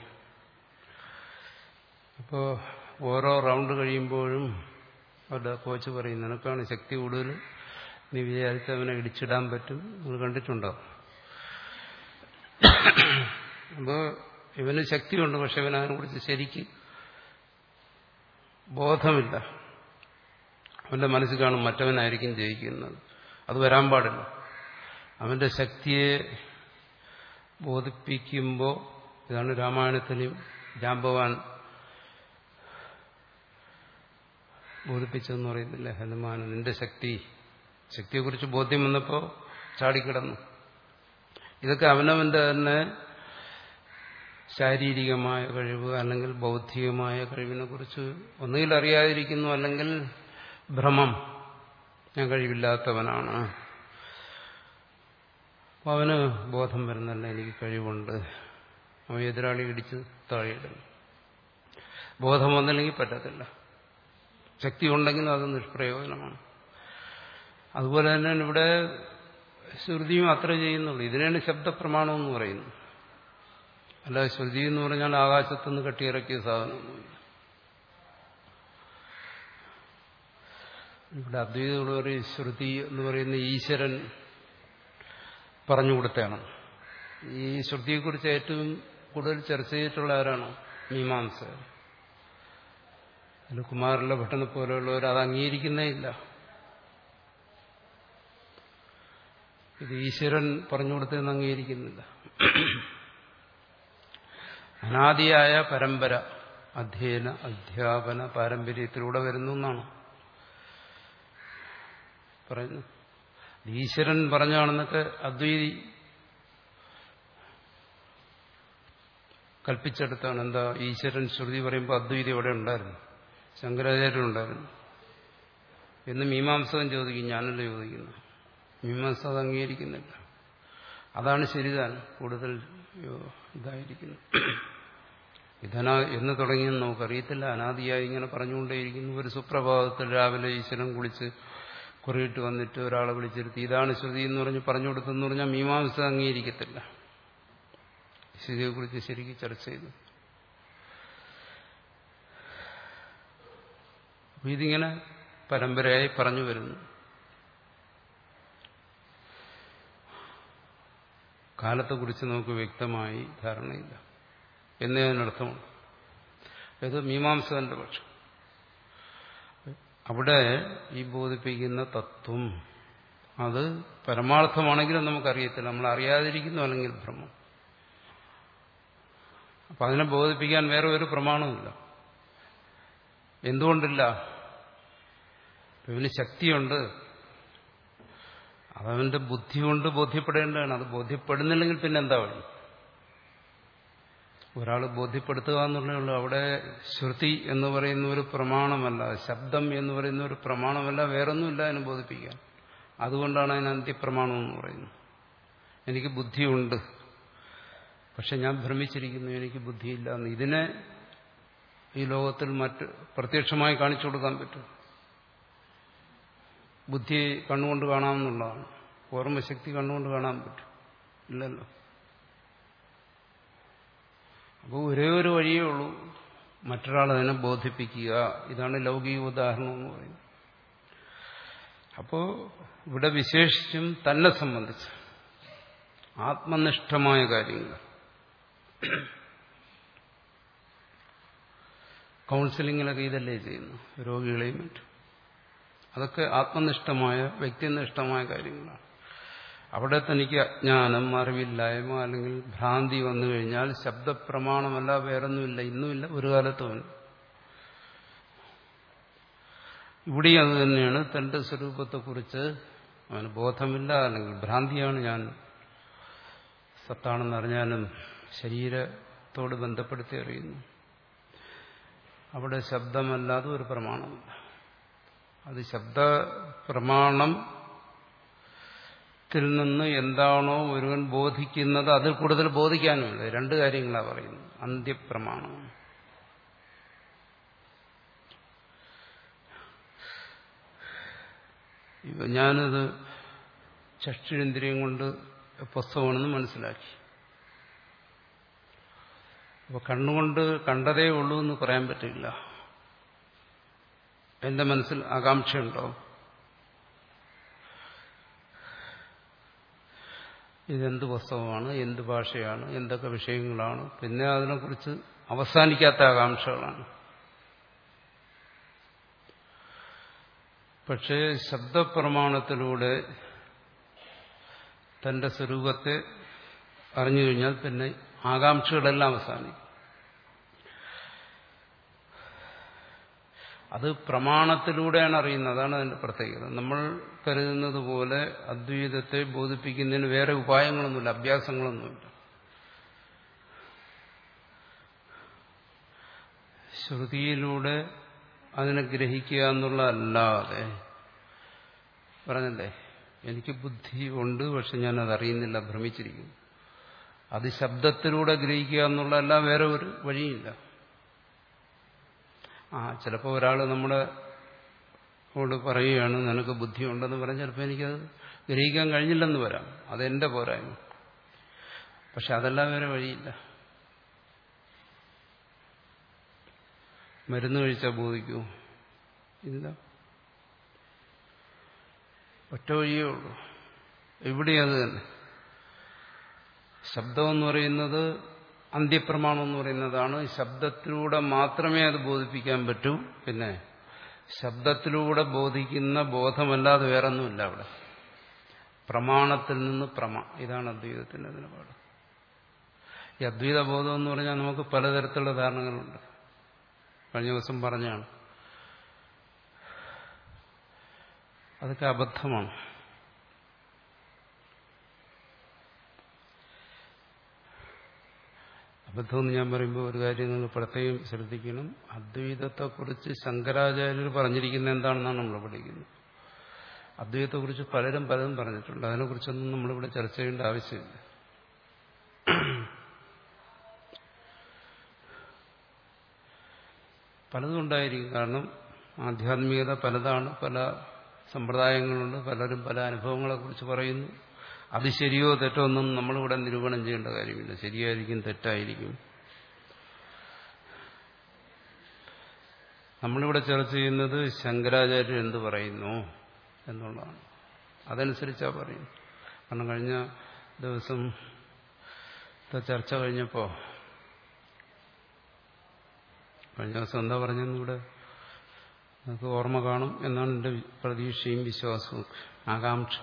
അപ്പോൾ ഓരോ റൗണ്ട് കഴിയുമ്പോഴും അവരുടെ കോച്ച് പറയും, നിനക്കാണ് ശക്തി കൂടുതൽ, നീ വിചാരിച്ച് അവനെ ഇടിച്ചിടാൻ പറ്റും. നിങ്ങൾ കണ്ടിട്ടുണ്ടോ? അപ്പോൾ ഇവന് ശക്തിയുണ്ട്, പക്ഷെ ഇവൻ അതിനെക്കുറിച്ച് ശരിക്ക് ബോധമില്ല. അവന്റെ മനസ്സിൽ കാണും മറ്റവനായിരിക്കും ജയിക്കുന്നത്. അത് വരാൻ പാടില്ല. അവന്റെ ശക്തിയെ ബോധിപ്പിക്കുമ്പോൾ, ഇതാണ് രാമായണത്തിലും ജാമ്പവാൻ ബോധിപ്പിച്ചതെന്ന് പറയുന്നില്ല ഹനുമാൻ, നിന്റെ ശക്തി ശക്തിയെക്കുറിച്ച് ബോധ്യം വന്നപ്പോൾ ചാടിക്കിടന്നു. ഇതൊക്കെ അവനവന്റെ തന്നെ ശാരീരികമായ കഴിവ് അല്ലെങ്കിൽ ബൗദ്ധികമായ കഴിവിനെ കുറിച്ച് ഒന്നുകിൽ അറിയാതിരിക്കുന്നു, അല്ലെങ്കിൽ ഭ്രമം, ഞാൻ കഴിവില്ലാത്തവനാണ്. അവന് ബോധം വരുന്നല്ല എനിക്ക് കഴിവുണ്ട്, അവൻ എതിരാളി ഇടിച്ച് താഴെയിടുന്നു. ബോധം വന്നില്ലെങ്കിൽ പറ്റത്തില്ല. ശക്തി ഉണ്ടെങ്കിലും അത് നിഷ്പ്രയോജനമാണ്. അതുപോലെ തന്നെയാണ് ഇവിടെ ശ്രുതിയും അത്ര ചെയ്യുന്നുള്ളൂ. ഇതിനാണ് ശബ്ദപ്രമാണം എന്ന് പറയുന്നത്. അല്ല, ശ്രുതി എന്ന് പറഞ്ഞാൽ ആകാശത്തുനിന്ന് കെട്ടിയിറക്കിയ സാധനമൊന്നുമില്ല. ഇവിടെ അദ്വൈതങ്ങൾ പറയും ശ്രുതി എന്ന് പറയുന്ന ഈശ്വരൻ പറഞ്ഞുകൊടുത്തതാണ്. ഈ ശ്രുതിയെക്കുറിച്ച് ഏറ്റവും കൂടുതൽ ചർച്ച ചെയ്തിട്ടുള്ള ആരാണ്? മീമാംസകർ. അതിൽ കുമാരല ഭട്ടനെ പോലെയുള്ളവർ അത് അംഗീകരിക്കുന്നേ ഇല്ല. ഇത് ഈശ്വരൻ പറഞ്ഞുകൊടുത്തതെന്ന് അംഗീകരിക്കുന്നില്ല. അനാദിയായ പരമ്പര, അധ്യയന അധ്യാപന പാരമ്പര്യത്തിലൂടെ വരുന്നു എന്നാണ് പറയുന്നത്. ഈശ്വരൻ പറഞ്ഞാണെന്നൊക്കെ അദ്വൈതി കൽപ്പിച്ചെടുത്താണ്. എന്താ, ഈശ്വരൻ ശ്രുതി പറയുമ്പോൾ അദ്വൈതി എവിടെ ഉണ്ടായിരുന്നു? ശങ്കരാചാര്യൻ ഉണ്ടായിരുന്നു എന്ന് മീമാംസകൻ ചോദിക്കും. ഞാനല്ലേ ചോദിക്കുന്നു. മീമാംസ അത് അംഗീകരിക്കുന്നില്ല. അതാണ് ശരിതാൻ കൂടുതൽ ഇതായിരിക്കുന്നു. ഇതന എന്ന് തുടങ്ങിയെന്ന് നമുക്കറിയത്തില്ല. അനാദിയായി ഇങ്ങനെ പറഞ്ഞുകൊണ്ടേയിരിക്കുന്നു. ഒരു സുപ്രഭാതത്തിൽ രാവിലെ ഈശ്വരൻ കുളിച്ച് കുറിയിട്ട് വന്നിട്ട് ഒരാളെ വിളിച്ചിരുത്തി ഇതാണ് ശ്രുതി എന്ന് പറഞ്ഞ് പറഞ്ഞു കൊടുത്തെന്ന് പറഞ്ഞാൽ മീമാംസ അംഗീകരിക്കത്തില്ല. ശ്രുതിയെക്കുറിച്ച് ശരിക്കും ചർച്ച ചെയ്തു. അപ്പൊ ഇതിങ്ങനെ പരമ്പരയായി പറഞ്ഞു വരുന്നു. കാലത്തെക്കുറിച്ച് നമുക്ക് വ്യക്തമായി ധാരണയില്ല എന്നേ അതിനർത്ഥമുണ്ട്. ഇത് മീമാംസകന്റെ പക്ഷം. അവിടെ ഈ ബോധിപ്പിക്കുന്ന തത്വം അത് പരമാർത്ഥമാണെങ്കിലും നമുക്കറിയത്തില്ല. നമ്മൾ അറിയാതിരിക്കുന്നു, അല്ലെങ്കിൽ ഭ്രമം. അപ്പൊ അതിനെ ബോധിപ്പിക്കാൻ വേറെ ഒരു പ്രമാണവുമില്ല. എന്തുകൊണ്ടില്ല? ഇവന് ശക്തിയുണ്ട്, അതവന്റെ ബുദ്ധി കൊണ്ട് ബോധ്യപ്പെടേണ്ടതാണ്. അത് ബോധ്യപ്പെടുന്നില്ലെങ്കിൽ പിന്നെ എന്താ വഴി? ഒരാൾ ബോധ്യപ്പെടുത്തുക എന്നുള്ളൂ. അവിടെ ശ്രുതി എന്ന് പറയുന്ന ഒരു പ്രമാണമല്ല, ശബ്ദം എന്ന് പറയുന്ന ഒരു പ്രമാണമല്ല, വേറൊന്നുമില്ല അതിനെ ബോധിപ്പിക്കാൻ. അതുകൊണ്ടാണ് അതിന് അന്ത്യപ്രമാണം എന്ന് പറയുന്നത്. എനിക്ക് ബുദ്ധിയുണ്ട്, പക്ഷെ ഞാൻ ഭ്രമിച്ചിരിക്കുന്നു, എനിക്ക് ബുദ്ധിയില്ല എന്ന്. ഇതിനെ ഈ ലോകത്തിൽ മറ്റ് പ്രത്യക്ഷമായി കാണിച്ചു കൊടുക്കാൻ പറ്റും. ബുദ്ധി കണ്ണുകൊണ്ട് കാണാമെന്നുള്ളതാണ്. ഓർമ്മശക്തി കണ്ണുകൊണ്ട് കാണാൻ പറ്റും? ഇല്ലല്ലോ. അപ്പോൾ ഒരേ ഒരു വഴിയേ ഉള്ളൂ, മറ്റൊരാൾ അതിനെ ബോധിപ്പിക്കുക. ഇതാണ് ലൗകിക ഉദാഹരണം എന്ന് പറയുന്നത്. അപ്പോൾ ഇവിടെ വിശേഷിച്ചും തന്നെ സംബന്ധിച്ച് ആത്മനിഷ്ഠമായ കാര്യങ്ങൾ, കൗൺസിലിങ്ങിലൊക്കെ ഇതല്ലേ ചെയ്യുന്നു, രോഗികളെയും മറ്റും. അതൊക്കെ ആത്മനിഷ്ഠമായ, വ്യക്തിനിഷ്ഠമായ കാര്യങ്ങളാണ്. അവിടെ തനിക്ക് അജ്ഞാനം, അറിവില്ലായ്മ അല്ലെങ്കിൽ ഭ്രാന്തി വന്നു കഴിഞ്ഞാൽ ശബ്ദപ്രമാണമല്ല, വേറൊന്നുമില്ല, ഇന്നുമില്ല, ഒരു കാലത്തുമില്ല. ഇവിടെയും അത് തന്നെയാണ്. തന്റെ സ്വരൂപത്തെക്കുറിച്ച് അവന് ബോധമില്ല, അല്ലെങ്കിൽ ഭ്രാന്തിയാണ്. ഞാൻ സത്താണെന്ന് അറിഞ്ഞാലും ശരീരത്തോട് ബന്ധപ്പെടുത്തി അറിയുന്നു. അവിടെ ശബ്ദമല്ലാതെ ഒരു പ്രമാണമില്ല. അത് ശബ്ദ പ്രമാണത്തിൽ നിന്ന് എന്താണോ ഒരുവൻ ബോധിക്കുന്നത് അതിൽ കൂടുതൽ ബോധിക്കാനുമില്ല. രണ്ട് കാര്യങ്ങളാണ് പറയുന്നത്. അന്ത്യപ്രമാണം, ഞാനത് ചക്ഷുരേന്ദ്രിയം കൊണ്ട് പുസ്തകമാണെന്ന് മനസ്സിലാക്കി. അപ്പൊ കണ്ണുകൊണ്ട് കണ്ടതേ ഉള്ളൂ എന്ന് പറയാൻ പറ്റില്ല. എന്റെ മനസ്സിൽ ആകാംക്ഷയുണ്ടോ? ഇതെന്ത് പുസ്തകമാണ്, എന്ത് ഭാഷയാണ്, എന്തൊക്കെ വിഷയങ്ങളാണ്, പിന്നെ അതിനെക്കുറിച്ച് അവസാനിക്കാത്ത ആകാംക്ഷകളാണ്. പക്ഷേ ശബ്ദപ്രമാണത്തിലൂടെ തന്റെ സ്വരൂപത്തെ അറിഞ്ഞു കഴിഞ്ഞാൽ പിന്നെ ആകാംക്ഷകളെല്ലാം അവസാനിക്കും. അത് പ്രമാണത്തിലൂടെയാണ് അറിയുന്നത്. അതാണ് അതിന്റെ പ്രത്യേകത. നമ്മൾ കരുതുന്നത് പോലെ അദ്വൈതത്തെ ബോധിപ്പിക്കുന്നതിന് വേറെ ഉപായങ്ങളൊന്നുമില്ല, അഭ്യാസങ്ങളൊന്നുമില്ല. ശ്രുതിയിലൂടെ അതിനെ ഗ്രഹിക്കുക എന്നുള്ളതല്ലാതെ, പറഞ്ഞല്ലേ എനിക്ക് ബുദ്ധി ഉണ്ട് പക്ഷെ ഞാനത് അറിയുന്നില്ല, ഭ്രമിച്ചിരിക്കുന്നു, അത് ശബ്ദത്തിലൂടെ ഗ്രഹിക്കുക എന്നുള്ളതല്ല, വേറെ ഒരു വഴിയില്ല. ആ ചിലപ്പോൾ ഒരാൾ നമ്മുടെ ോട് പറയുകയാണ് നിനക്ക് ബുദ്ധിയുണ്ടെന്ന് പറഞ്ഞാൽ ചിലപ്പോൾ എനിക്കത് ഗ്രഹിക്കാൻ കഴിഞ്ഞില്ലെന്ന് വരാം, അതെന്റെ പോരായ്മ. പക്ഷെ അതെല്ലാം വേറെ വഴിയില്ല. മരുന്ന് കഴിച്ചാൽ ബോധിക്കൂ? ഇല്ല, ഒറ്റ വഴിയേ ഉള്ളൂ. ഇവിടെ അത് തന്നെ. ശബ്ദമെന്ന് പറയുന്നത് അന്ത്യപ്രമാണം എന്ന് പറയുന്നതാണ്. ശബ്ദത്തിലൂടെ മാത്രമേ അത് ബോധിപ്പിക്കാൻ പറ്റൂ. പിന്നെ ശബ്ദത്തിലൂടെ ബോധിക്കുന്ന ബോധമല്ലാതെ വേറൊന്നുമില്ല അവിടെ. പ്രമാണത്തിൽ നിന്ന് പ്രമ, ഇതാണ് അദ്വൈതത്തിന്റെ നിലപാട്. ഈ അദ്വൈത ബോധം എന്ന് പറഞ്ഞാൽ നമുക്ക് പലതരത്തിലുള്ള ധാരണകളുണ്ട്. കഴിഞ്ഞ ദിവസം പറഞ്ഞാണ്, അതൊക്കെ അബദ്ധമാണ്. അബദ്ധമെന്ന് ഞാൻ പറയുമ്പോൾ ഒരു കാര്യം നിങ്ങൾ പ്രത്യേകം ശ്രദ്ധിക്കണം. അദ്വൈതത്തെക്കുറിച്ച് ശങ്കരാചാര്യർ പറഞ്ഞിരിക്കുന്നത് എന്താണെന്നാണ് നമ്മൾ പഠിക്കുന്നത്. അദ്വൈതത്തെക്കുറിച്ച് പലരും പലതും പറഞ്ഞിട്ടുണ്ട്. അതിനെക്കുറിച്ചൊന്നും നമ്മളിവിടെ ചർച്ച ചെയ്യേണ്ട ആവശ്യമില്ല. പലതും ഉണ്ടായിരിക്കും. കാരണം ആധ്യാത്മികത പലതാണ്, പല സമ്പ്രദായങ്ങളുണ്ട്, പലരും പല അനുഭവങ്ങളെക്കുറിച്ച് പറയുന്നു. അത് ശരിയോ തെറ്റോ ഒന്നും നമ്മളിവിടെ നിരൂപണം ചെയ്യേണ്ട കാര്യമില്ല. ശരിയായിരിക്കും, തെറ്റായിരിക്കും. നമ്മളിവിടെ ചർച്ച ചെയ്യുന്നത് ശങ്കരാചാര്യർ എന്ത് പറയുന്നു എന്നുള്ളതാണ്. അതനുസരിച്ചാ പറയുന്നു. കാരണം കഴിഞ്ഞ ദിവസം ചർച്ച കഴിഞ്ഞപ്പോൾ കഴിഞ്ഞ ദിവസം എന്താ പറഞ്ഞെന്ന് ഇവിടെ നമുക്ക് ഓർമ്മ കാണും എന്നാണ് എൻ്റെ പ്രതീക്ഷയും വിശ്വാസവും, ആകാംക്ഷ.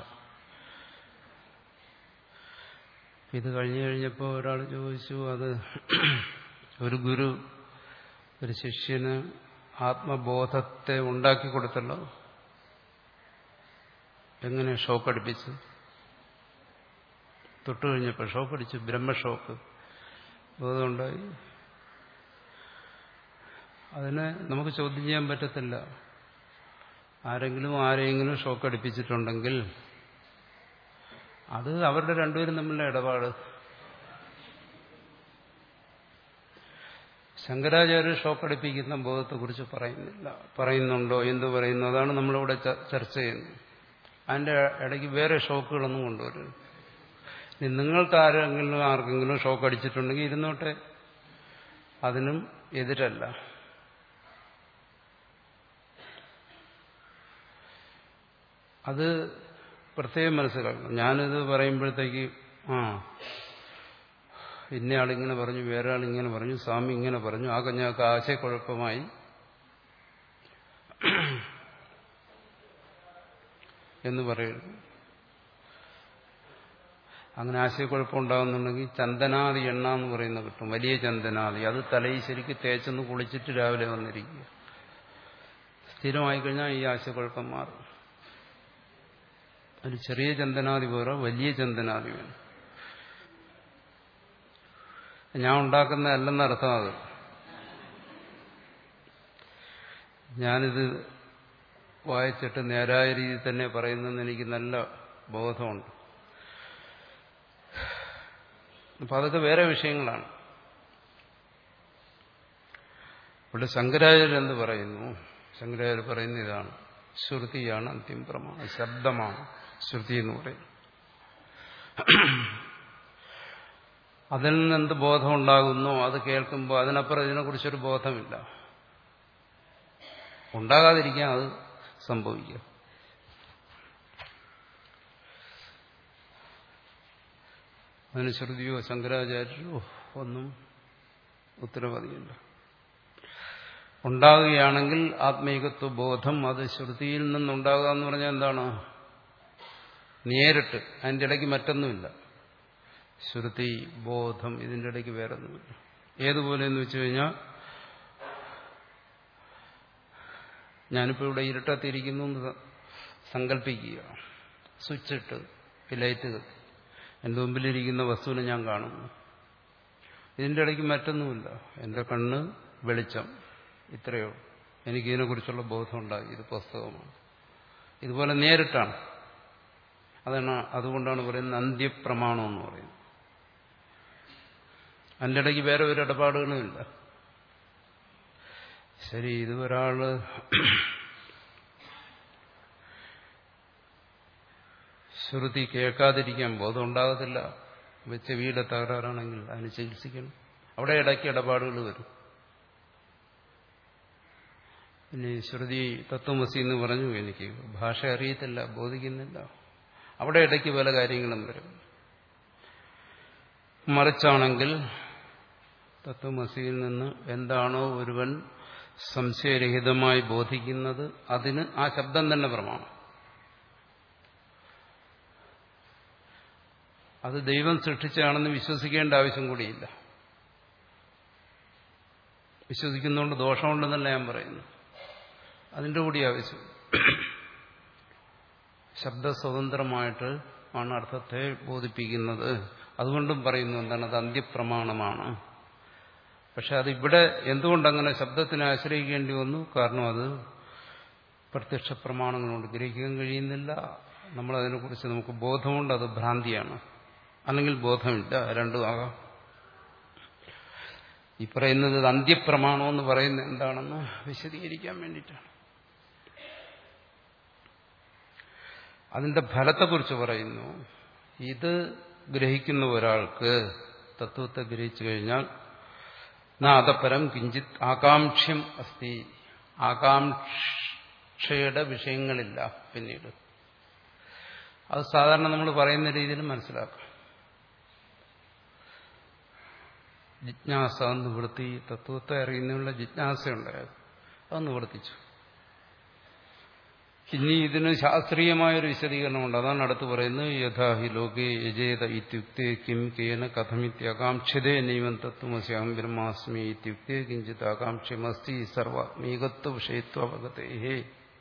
ഇത് കഴിഞ്ഞു കഴിഞ്ഞപ്പോൾ ഒരാൾ ചോദിച്ചു, അത് ഒരു ഗുരു ഒരു ശിഷ്യന് ആത്മബോധത്തെ ഉണ്ടാക്കി കൊടുത്തല്ലോ, എങ്ങനെ ഷോക്ക് അടിപ്പിച്ച്? തൊട്ടു കഴിഞ്ഞപ്പോൾ ഷോക്ക് അടിച്ചു, ബ്രഹ്മഷോക്ക്, ബോധമുണ്ടായി. അതിനെ നമുക്ക് ചോദ്യം ചെയ്യാൻ പറ്റത്തില്ല. ആരെങ്കിലും ആരെങ്കിലും ഷോക്ക് അടിപ്പിച്ചിട്ടുണ്ടെങ്കിൽ അത് അവരുടെ രണ്ടുപേരും തമ്മിലുള്ള ഇടപാട്. ശങ്കരാചാര്യ ഷോക്ക് അടിപ്പിക്കുന്ന ബോധത്തെക്കുറിച്ച് പറയുന്നില്ല. പറയുന്നുണ്ടോ? എന്തു പറയുന്നു? അതാണ് നമ്മളിവിടെ ചർച്ച ചെയ്യുന്നത്. അതിൻ്റെ ഇടയ്ക്ക് വേറെ ഷോക്കുകളൊന്നും കൊണ്ടുവരുന്നു. ഇനി നിങ്ങൾക്ക് ആരെങ്കിലും ആർക്കെങ്കിലും ഷോക്ക് അടിച്ചിട്ടുണ്ടെങ്കിൽ ഇരുന്നോട്ടെ, അതിനും എതിരല്ല. അത് പ്രത്യേകം മനസ്സിലാക്കണം. ഞാനിത് പറയുമ്പോഴത്തേക്ക് ആ ഇന്നയാളിങ്ങനെ പറഞ്ഞു, വേറെ ആളിങ്ങനെ പറഞ്ഞു, സ്വാമി ഇങ്ങനെ പറഞ്ഞു, ആ കഞ്ഞാക്ക് ആശയക്കുഴപ്പമായി എന്ന് പറയുന്നു. അങ്ങനെ ആശയക്കുഴപ്പം ഉണ്ടാകുന്നുണ്ടെങ്കിൽ ചന്ദനാദി എണ്ണ എന്ന് പറയുന്ന കിട്ടും, വലിയ ചന്ദനാദി. അത് തലയിൽ ശരിക്ക് തേച്ചൊന്ന് കുളിച്ചിട്ട് രാവിലെ വന്നിരിക്കുക. സ്ഥിരമായി കഴിഞ്ഞാൽ ഈ ആശയക്കുഴപ്പം മാറും. ഒരു ചെറിയ ചന്ദനാദി പോരോ, വലിയ ചന്ദനാദി വേണം. ഞാൻ ഉണ്ടാക്കുന്നതല്ലെന്ന് അർത്ഥം. അത് ഞാനിത് വായിച്ചിട്ട് നേരായ രീതിയിൽ തന്നെ പറയുന്നെന്ന് എനിക്ക് നല്ല ബോധമുണ്ട്. അപ്പം അതൊക്കെ വേറെ വിഷയങ്ങളാണ്. ഇവിടെ ശങ്കരാചാര്യർ എന്ത് പറയുന്നു? ശങ്കരാചാര്യർ പറയുന്ന ഇതാണ്: ശ്രുതിയാണ് അന്തിമ പ്രമാണം, ശബ്ദമാണ് ശ്രുതി എന്ന് പറയുന്നത്. അതിൽ നിന്ന് എന്ത് ബോധം ഉണ്ടാകുന്നോ അത് കേൾക്കുമ്പോൾ അതിനപ്പുറം ഇതിനെക്കുറിച്ചൊരു ബോധമില്ല. ഉണ്ടാകാതിരിക്കാൻ അത് സംഭവിക്കുക. അതിന് ശ്രുതിയോ ശങ്കരാചാര്യരോ ഒന്നും ഉത്തരവാദിയില്ല. ഉണ്ടാകുകയാണെങ്കിൽ ആത്മീകത്വ ബോധം അത് ശ്രുതിയിൽ നിന്നുണ്ടാകുക എന്ന് പറഞ്ഞാൽ എന്താണ്? നേരിട്ട്. അതിൻ്റെ ഇടയ്ക്ക് മറ്റൊന്നുമില്ല. ശ്രുതി, ബോധം, ഇതിൻ്റെ ഇടയ്ക്ക് വേറെ ഒന്നുമില്ല. ഏതുപോലെ എന്ന് വെച്ചു കഴിഞ്ഞാൽ, ഞാനിപ്പോൾ ഇവിടെ ഇരുട്ടത്തിരിക്കുന്നു എന്ന് സങ്കല്പിക്കുക. സ്വിച്ച് ഇട്ട് ലൈറ്റ് കത്തി എൻ്റെ മുമ്പിലിരിക്കുന്ന വസ്തുവിനെ ഞാൻ കാണുന്നു. ഇതിൻ്റെ ഇടയ്ക്ക് മറ്റൊന്നുമില്ല. എൻ്റെ കണ്ണ് വെളിച്ചം, ഇത്രയോ. എനിക്കിതിനെക്കുറിച്ചുള്ള ബോധം ഉണ്ടായി, ഇത് പുസ്തകമാണ്. ഇതുപോലെ നേരിട്ടാണ്. അതാണ്, അതുകൊണ്ടാണ് പറയുന്നത് അന്ത്യപ്രമാണം എന്ന് പറയുന്നത്. അതിൻ്റെ ഇടയ്ക്ക് വേറെ ഒരു ഇടപാടുകളുമില്ല. ശരി, ഇത് ഒരാള് ശ്രുതി കേൾക്കാതിരിക്കാൻ ബോധം ഉണ്ടാകത്തില്ല. ചെവിയുടെ തകരാറാണെങ്കിൽ അതിന് ചികിത്സിക്കണം. അവിടെ ഇടയ്ക്ക് ഇടപാടുകൾ വരും. ഇനി ശ്രുതി തത്വമസി എന്ന് പറഞ്ഞു, എനിക്ക് ഭാഷ അറിയത്തില്ല, ബോധിക്കുന്നില്ല. അവിടെ ഇടയ്ക്ക് പല കാര്യങ്ങളും വരും. മറിച്ചാണെങ്കിൽ തത്വമസിയിൽ നിന്ന് എന്താണോ ഒരുവൻ സംശയരഹിതമായി ബോധിക്കുന്നത് അതിന് ആ ശബ്ദം തന്നെ പ്രമാണം. അത് ദൈവം സൃഷ്ടിച്ചാണെന്ന് വിശ്വസിക്കേണ്ട ആവശ്യം കൂടിയില്ല. വിശ്വസിക്കുന്നതുകൊണ്ട് ദോഷമുണ്ടെന്നല്ല ഞാൻ പറയുന്നു. അതിൻ്റെ കൂടി ആവശ്യം. ശബ്ദസ്വതന്ത്രമായിട്ട് ആണ് അർത്ഥത്തെ ബോധിപ്പിക്കുന്നത്. അതുകൊണ്ടും പറയുന്നു എന്താണ്, അത് അന്ത്യപ്രമാണമാണ്. പക്ഷെ അതിവിടെ എന്തുകൊണ്ടങ്ങനെ ശബ്ദത്തിനെ ആശ്രയിക്കേണ്ടി വന്നു? കാരണം അത് പ്രത്യക്ഷ പ്രമാണങ്ങളുണ്ട്, ഗ്രഹിക്കാൻ കഴിയുന്നില്ല. നമ്മളതിനെക്കുറിച്ച് നമുക്ക് ബോധമുണ്ട്, അത് ഭ്രാന്തിയാണ്. അല്ലെങ്കിൽ ബോധമില്ല, രണ്ടും ആകാം. ഈ പറയുന്നത് അന്ത്യപ്രമാണമെന്ന് പറയുന്നത് എന്താണെന്ന് വിശദീകരിക്കാൻ വേണ്ടിയിട്ടാണ്. അതിന്റെ ഫലത്തെക്കുറിച്ച് പറയുന്നു. ഇത് ഗ്രഹിക്കുന്ന ഒരാൾക്ക്, തത്വത്തെ ഗ്രഹിച്ചു കഴിഞ്ഞാൽ, നാദപരം കിഞ്ചിത് ആകാംക്ഷ്യം അസ്തി, ആകാംക്ഷയുടെ വിഷയങ്ങളില്ല പിന്നീട്. അത് സാധാരണ നമ്മൾ പറയുന്ന രീതിയിൽ മനസ്സിലാക്കാം. ജിജ്ഞാസ നിവൃത്തി, തത്വത്തെ അറിയുന്നതിനുള്ള ജിജ്ഞാസയുണ്ടായത്, അത് നിവർത്തിച്ചു. ഇനി ഇതിന് ശാസ്ത്രീയമായൊരു വിശദീകരണമുണ്ട്. അതാണ് അടുത്ത് പറയുന്നത്. യഥാ ഹി ലോകേ യജേത ഇത്യുക്തേ കിം കേന കഥമിത്യാകാംക്ഷതേ നൈവം തത്വമസി അഹം ബ്രഹ്മാസ്മി ഇത്യുക്തേ കിഞ്ചിത് ആകാംക്ഷമസ്തി സർവാത്മീകത്വ വിഷയത്വപഗതേ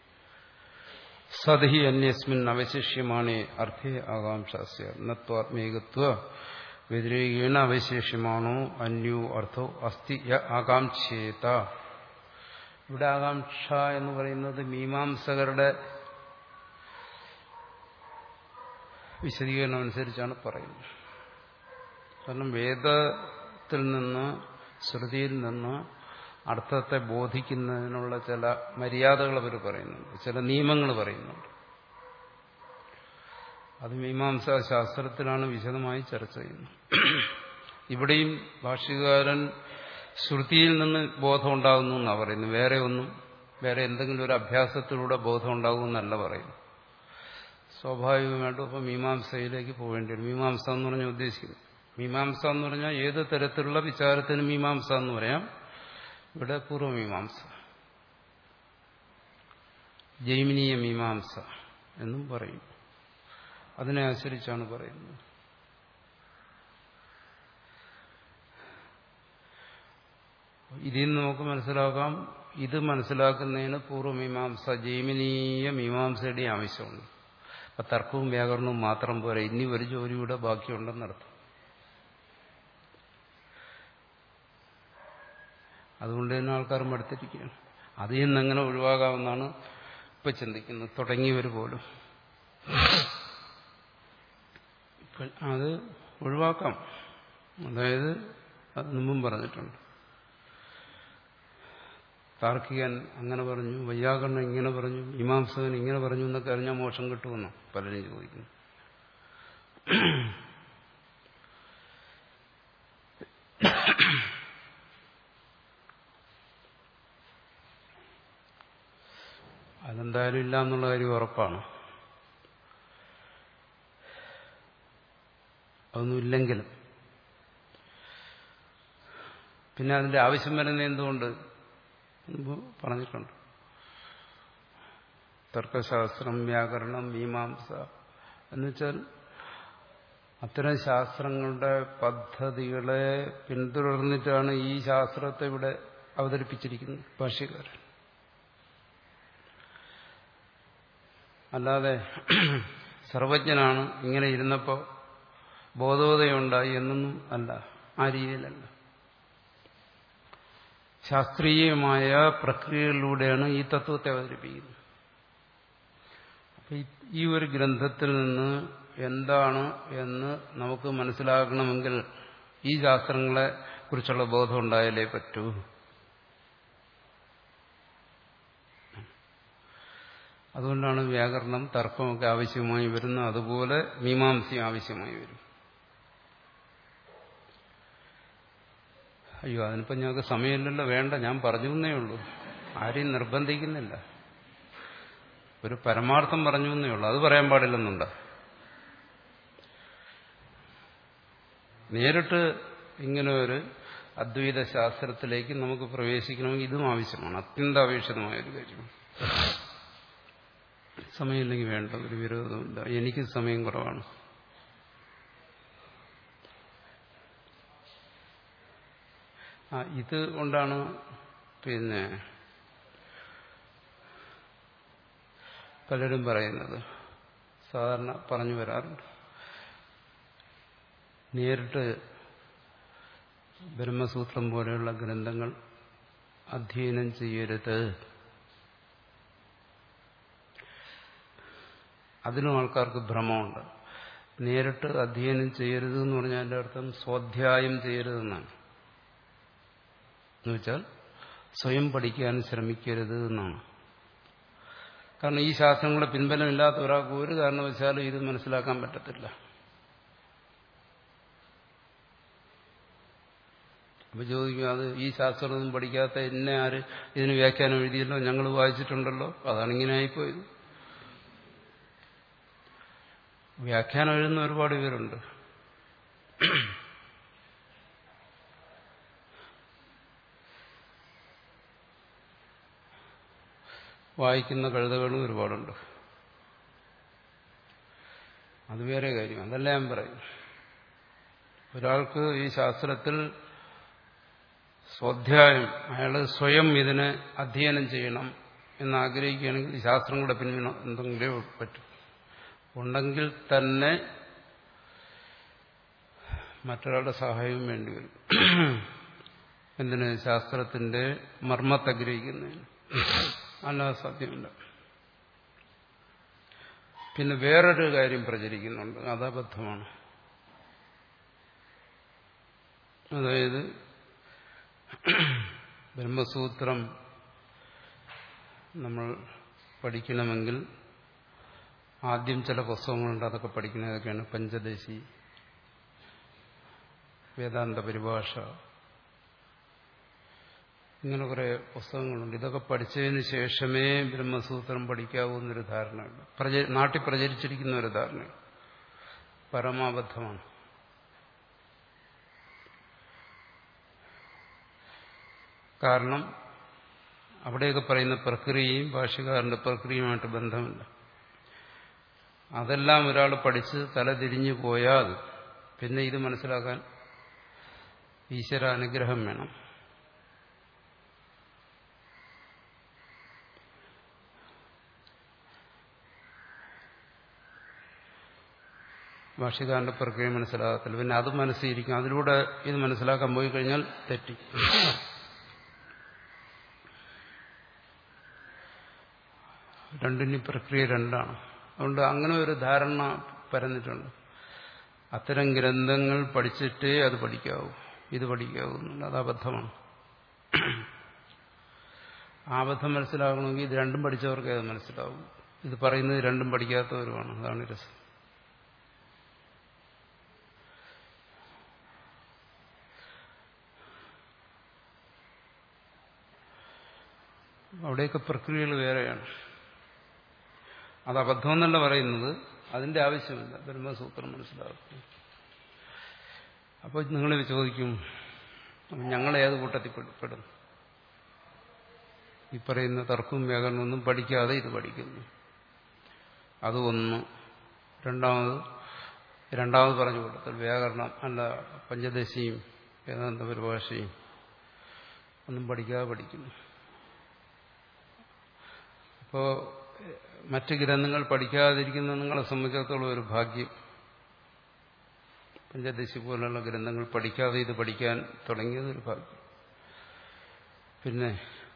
സദഹി അന്യസ്മിൻ അവശേഷ്യമാണേ അർത്ഥേ ആകാംക്ഷാസ്യ നത്വാത്മീകത്വ വ്യതിരേകേണ അവശേഷ്യമാണോ അന്യോ അർത്ഥോ അസ്തി യ ആകാംക്ഷേത. ഇവിടെ ആകാംക്ഷ എന്ന് പറയുന്നത് മീമാംസകരുടെ വിശദീകരണം അനുസരിച്ചാണ് പറയുന്നത്. കാരണം വേദത്തിൽ നിന്ന്, ശ്രുതിയിൽ നിന്ന് അർത്ഥത്തെ ബോധിക്കുന്നതിനുള്ള ചില മര്യാദകൾ അവർ പറയുന്നുണ്ട്, ചില നിയമങ്ങൾ പറയുന്നുണ്ട്. അത് മീമാംസാ ശാസ്ത്രത്തിലാണ് വിശദമായി ചർച്ച ചെയ്യുന്നത്. ഇവിടെയും ഭാഷ്യകാരൻ ശ്രുതിയിൽ നിന്ന് ബോധം ഉണ്ടാകുന്നു എന്നാണ് പറയുന്നത്. വേറെ ഒന്നും, വേറെ എന്തെങ്കിലും ഒരു അഭ്യാസത്തിലൂടെ ബോധം ഉണ്ടാകുമെന്നല്ല പറയുന്നു. സ്വാഭാവികമായിട്ടും ഇപ്പം മീമാംസയിലേക്ക് പോകേണ്ടി വരും. മീമാംസ എന്ന് പറഞ്ഞാൽ ഉദ്ദേശിക്കുന്നത്, മീമാംസ എന്ന് പറഞ്ഞാൽ ഏത് തരത്തിലുള്ള വിചാരത്തിന് മീമാംസ എന്ന് പറയാം. ഇവിടെ പൂർവ്വമീമാംസ, ജൈമിനീയ മീമാംസ എന്നും പറയും. അതിനെ അനുസരിച്ചാണ് പറയുന്നത്. ഇതിൽ നിന്ന് നമുക്ക് മനസ്സിലാക്കാം, ഇത് മനസ്സിലാക്കുന്നതിന് പൂർവ്വമീമാംസ ജൈമിനീയ മീമാംസയുടെ ആവശ്യമുണ്ട്. അപ്പം തർക്കവും വ്യാകരണവും മാത്രം പോരാ, ഇനി ഒരു ജോലിയുടെ ബാക്കിയുണ്ടെന്നർത്ഥം. അതുകൊണ്ട് തന്നെ ആൾക്കാർ മടുത്തിരിക്കുകയാണ്. അതിൽ നിന്നെങ്ങനെ ഒഴിവാകാമെന്നാണ് ഇപ്പം ചിന്തിക്കുന്നത്, തുടങ്ങിയവർ പോലും. അത് ഒഴിവാക്കാം. അതായത് അത് മുമ്പും പറഞ്ഞിട്ടുണ്ട്. താർക്കികൻ അങ്ങനെ പറഞ്ഞു, വൈയാകരണൻ ഇങ്ങനെ പറഞ്ഞു, മീമാംസകൻ ഇങ്ങനെ പറഞ്ഞു എന്നൊക്കെ അറിഞ്ഞാൽ മോക്ഷം കിട്ടുമെന്നോ പലരും ചോദിക്കുന്നു. അതെന്തായാലും ഇല്ല എന്നുള്ള കാര്യം ഉറപ്പാണ്. അതൊന്നും ഇല്ലെങ്കിലും പിന്നെ അതിന്റെ ആവശ്യം വരുന്നത് എന്തുകൊണ്ട് പറഞ്ഞിട്ടുണ്ട്. തർക്കശാസ്ത്രം, വ്യാകരണം, മീമാംസ എന്നുവെച്ചാൽ അത്തരം ശാസ്ത്രങ്ങളുടെ പദ്ധതികളെ പിന്തുടർന്നിട്ടാണ് ഈ ശാസ്ത്രത്തെ ഇവിടെ അവതരിപ്പിച്ചിരിക്കുന്നത് ഭാഷ്യക്കാരൻ. അല്ലാതെ സർവജ്ഞനാണ്, ഇങ്ങനെ ഇരുന്നപ്പോൾ ബോധോദയമുണ്ടായി എന്നൊന്നും അല്ല, ആ രീതിയിലല്ല. ശാസ്ത്രീയമായ പ്രക്രിയകളിലൂടെയാണ് ഈ തത്വത്തെ അവതരിപ്പിക്കുന്നത്. അപ്പം ഈ ഒരു ഗ്രന്ഥത്തിൽ നിന്ന് എന്താണ് എന്ന് നമുക്ക് മനസ്സിലാക്കണമെങ്കിൽ ഈ ശാസ്ത്രങ്ങളെ കുറിച്ചുള്ള ബോധം ഉണ്ടായാലേ പറ്റൂ. അതുകൊണ്ടാണ് വ്യാകരണം, തർക്കമൊക്കെ ആവശ്യമായി വരുന്നത്. അതുപോലെ മീമാംസയും ആവശ്യമായി വരും. അയ്യോ അതിനിപ്പം ഞങ്ങൾക്ക് സമയമില്ലല്ലോ, വേണ്ട, ഞാൻ പറഞ്ഞു എന്നേ ഉള്ളൂ, ആരെയും നിർബന്ധിക്കുന്നില്ല. ഒരു പരമാർത്ഥം പറഞ്ഞു എന്നേ ഉള്ളൂ, അത് പറയാൻ പാടില്ലെന്നുണ്ട്. നേരിട്ട് ഇങ്ങനെ ഒരു അദ്വൈത ശാസ്ത്രത്തിലേക്ക് നമുക്ക് പ്രവേശിക്കണമെങ്കിൽ ഇതും ആവശ്യമാണ്, അത്യന്താപേക്ഷിതമായൊരു കാര്യമാണ്. സമയമില്ലെങ്കിൽ വേണ്ട, ഒരു വിരോധമില്ല. എനിക്ക് സമയം കുറവാണ്. ആ ഇത് കൊണ്ടാണ് പിന്നെ പലരും പറയുന്നത്, സാധാരണ പറഞ്ഞു വരാറുണ്ട്, നേരിട്ട് ബ്രഹ്മസൂത്രം പോലെയുള്ള ഗ്രന്ഥങ്ങൾ അധ്യയനം ചെയ്യരുത്. അതിനും ആൾക്കാർക്ക് ഭ്രമമുണ്ട്. നേരിട്ട് അധ്യയനം ചെയ്യരുത് എന്ന് പറഞ്ഞാൽ അതിൻ്റെ അർത്ഥം സ്വാധ്യായം ചെയ്യരുതെന്നാണ്. എന്നുവെച്ചാൽ സ്വയം പഠിക്കാൻ ശ്രമിക്കരുത് എന്നാണ്. കാരണം ഈ ശാസ്ത്രങ്ങളുടെ പിൻബലമില്ലാത്ത ഒരാൾക്ക് ഒരു കാരണവശാലും ഇത് മനസ്സിലാക്കാൻ പറ്റത്തില്ല. അപ്പൊ ചോദിക്കും, അത് ഈ ശാസ്ത്രമൊന്നും പഠിക്കാത്ത എന്നെ ആര് ഇതിന് വ്യാഖ്യാനം എഴുതിയല്ലോ, ഞങ്ങൾ വായിച്ചിട്ടുണ്ടല്ലോ, അതാണ് ഇങ്ങനെ ആയിപ്പോയത്. വ്യാഖ്യാനം എഴുതുന്ന ഒരുപാട് പേരുണ്ട്. വായിക്കുന്ന കഴുതകളും ഒരുപാടുണ്ട്. അത് വേറെ കാര്യം, അതല്ല ഞാൻ പറയും. ഒരാൾക്ക് ഈ ശാസ്ത്രത്തിൽ സ്വാധ്യായം, അയാൾ സ്വയം ഇതിനെ അധ്യയനം ചെയ്യണം എന്നാഗ്രഹിക്കുകയാണെങ്കിൽ ഈ ശാസ്ത്രങ്ങളുടെ പിന്നിൽ എന്തെങ്കിലും പറ്റും. ഉണ്ടെങ്കിൽ തന്നെ മറ്റൊരാളുടെ സഹായവും വേണ്ടിവരും. എന്തിന്? ശാസ്ത്രത്തിന്റെ മർമ്മത്തെ ഗ്രഹിക്കുന്നതിന്. അല്ലാതെ സാധ്യമല്ല. പിന്നെ വേറൊരു കാര്യം പ്രചരിക്കുന്നുണ്ട്, അത് അബദ്ധമാണ്. അതായത് ബ്രഹ്മസൂത്രം നമ്മൾ പഠിക്കണമെങ്കിൽ ആദ്യം ചില പുസ്തകങ്ങളുണ്ട്, അതൊക്കെ പഠിക്കണം. ഏതൊക്കെയാണ്? പഞ്ചദശി, വേദാന്ത പരിഭാഷ, ഇങ്ങനെ കുറെ പുസ്തകങ്ങളുണ്ട്. ഇതൊക്കെ പഠിച്ചതിന് ശേഷമേ ബ്രഹ്മസൂത്രം പഠിക്കാവൂ എന്നൊരു ധാരണയുണ്ട്. പ്രച നാട്ടിൽ പ്രചരിച്ചിരിക്കുന്ന ഒരു ധാരണ പരമാബദ്ധമാണ്. കാരണം അവിടെയൊക്കെ പറയുന്ന പ്രക്രിയയും ഭാഷ്യകാരന്റെ പ്രക്രിയയുമായിട്ട് ബന്ധമില്ല. അതെല്ലാം ഒരാൾ പഠിച്ച് തല തിരിഞ്ഞു പോയാൽ പിന്നെ ഇത് മനസ്സിലാക്കാൻ ഈശ്വര അനുഗ്രഹം വേണം. ഭാഷ്യകാരന്റെ പ്രക്രിയ മനസ്സിലാകത്തില്ല. പിന്നെ അത് മനസ്സിലിരിക്കും. അതിലൂടെ ഇത് മനസ്സിലാക്കാൻ പോയി കഴിഞ്ഞാൽ തെറ്റി. രണ്ടിനും പ്രക്രിയ രണ്ടാണ്. അതുകൊണ്ട് അങ്ങനെ ഒരു ധാരണ പരന്നിട്ടുണ്ട്. അത്തരം ഗ്രന്ഥങ്ങൾ പഠിച്ചിട്ടേ അത് പഠിക്കാവൂ, ഇത് പഠിക്കാവൂ എന്നുള്ളത്. അത് അബദ്ധമാണ്. ആ അബദ്ധം മനസ്സിലാകണമെങ്കിൽ ഇത് രണ്ടും പഠിച്ചവർക്ക് അത് മനസ്സിലാവും. ഇത് പറയുന്നത് രണ്ടും പഠിക്കാത്തവരുമാണ്. അതാണ് രസം. അവിടെയൊക്കെ പ്രക്രിയകൾ വേറെയാണ്. അത് അബദ്ധം എന്നല്ല പറയുന്നത്, അതിന്റെ ആവശ്യമില്ല. ബ്രഹ്മസൂത്രം മനസ്സിലാക്കും. അപ്പോൾ നിങ്ങൾ ചോദിക്കും, ഞങ്ങൾ ഏത് കൂട്ടത്തിൽ പെടും? ഈ പറയുന്ന തർക്കവും വ്യാകരണമൊന്നും പഠിക്കാതെ ഇത് പഠിക്കുന്നു. അത് ഒന്ന്. രണ്ടാമത് രണ്ടാമത് പറഞ്ഞു കൂട്ടത്തിൽ വ്യാകരണം അല്ല, പഞ്ചദശിയും വേദാന്ത പരിഭാഷയും ഒന്നും പഠിക്കാതെ പഠിക്കുന്നു. അപ്പോൾ മറ്റ് ഗ്രന്ഥങ്ങൾ പഠിക്കാതിരിക്കുന്ന നിങ്ങളെ സംബന്ധിച്ചിടത്തോളം ഒരു ഭാഗ്യം. പഞ്ചദശി പോലുള്ള ഗ്രന്ഥങ്ങൾ പഠിക്കാതെ ഇത് പഠിക്കാൻ തുടങ്ങിയത് ഒരു ഭാഗ്യം. പിന്നെ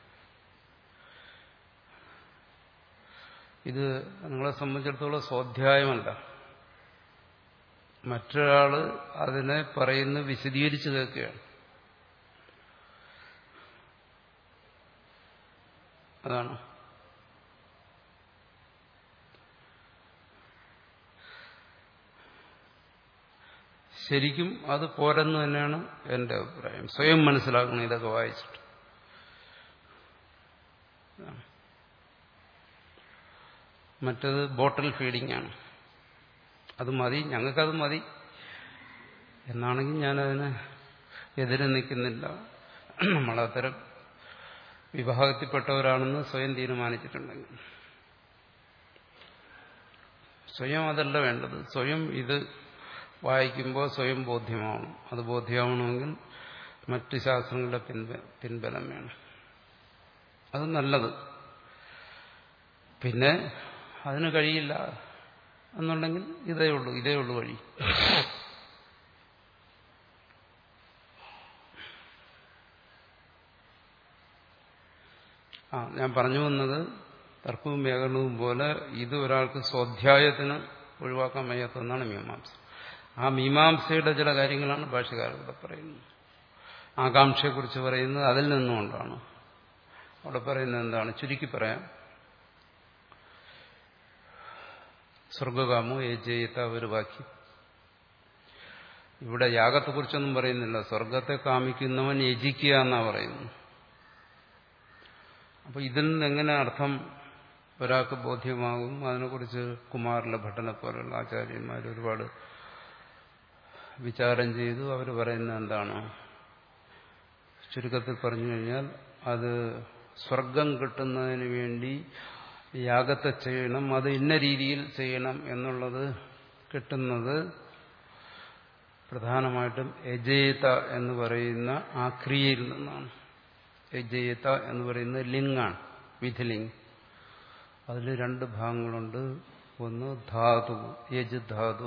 ഇത് നിങ്ങളെ സംബന്ധിച്ചിടത്തോളം സ്വാധ്യായമല്ല. മറ്റൊരാള് അതിനെ പറയുന്ന വിശദീകരിച്ചു കേൾക്കുകയാണ്. അതാണ്. ശരിക്കും അത് പോരെന്ന് തന്നെയാണ് എന്റെ അഭിപ്രായം. സ്വയം മനസ്സിലാക്കണം ഇതൊക്കെ വായിച്ചിട്ട്. മറ്റത് ബോട്ടിൽ ഫീഡിംഗ് ആണ്. അത് മതി, ഞങ്ങൾക്കത് മതി എന്നാണെങ്കിൽ ഞാനതിന് എതിരെ നിൽക്കുന്നില്ല. നമ്മളത്തരം വിഭാഗത്തിൽപ്പെട്ടവരാണെന്ന് സ്വയം തീരുമാനിച്ചിട്ടുണ്ടെങ്കിൽ സ്വയം അതല്ല വേണ്ടത്. സ്വയം ഇത് വായിക്കുമ്പോൾ സ്വയം ബോധ്യമാവണം. അത് ബോധ്യമാവണമെങ്കിൽ മറ്റ് ശാസ്ത്രങ്ങളുടെ പിൻബലം വേണം. അത് നല്ലത്. പിന്നെ അതിന് കഴിയില്ല എന്നുണ്ടെങ്കിൽ ഇതേ ഉള്ളൂ ഇതേ ഉള്ളൂ വഴി. ആ ഞാൻ പറഞ്ഞു വന്നത് തർക്കവും വ്യാകരണവും പോലെ ഇത് ഒരാൾക്ക് സ്വാധ്യായത്തിന് ഒഴിവാക്കാൻ വയ്യാത്തതെന്നാണ് മീമാംസ. ആ മീമാംസയുടെ ചില കാര്യങ്ങളാണ് ഭാഷ്യകാരവിടെ പറയുന്നത്. ആകാംക്ഷയെക്കുറിച്ച് പറയുന്നത് അതിൽ നിന്നുകൊണ്ടാണ്. അവിടെ പറയുന്നത് എന്താണ്? ചുരുക്കി പറയാം. സ്വർഗകാമോ യജേയത ഒരു വാക്യം. ഇവിടെ യാഗത്തെക്കുറിച്ചൊന്നും പറയുന്നില്ല. സ്വർഗത്തെ കാമിക്കുന്നവൻ യജിക്കുക എന്നാ പറയുന്നു. അപ്പൊ ഇതിൽ നിന്ന് എങ്ങനെ അർത്ഥം ഒരാൾക്ക് ബോധ്യമാകും? അതിനെക്കുറിച്ച് കുമാരല ഭട്ടനെ പോലുള്ള ആചാര്യന്മാർ ഒരുപാട് വിചാരം ചെയ്തു. അവർ പറയുന്നത് എന്താണ്? ചുരുക്കത്തിൽ പറഞ്ഞു കഴിഞ്ഞാൽ അത് സ്വർഗം കിട്ടുന്നതിന് വേണ്ടി യാഗത്തെ ചെയ്യണം, അത് ഇന്ന രീതിയിൽ ചെയ്യണം എന്നുള്ളത് കിട്ടുന്നത് പ്രധാനമായിട്ടും യജേത എന്ന് പറയുന്ന ആ ക്രിയയിൽ നിന്നാണ്. യജേത എന്ന് പറയുന്നത് ലിംഗാണ്, വിധിലിംഗ്. അതിൽ രണ്ട് ഭാഗങ്ങളുണ്ട്. ഒന്ന് ധാതു, യജ് ധാതു.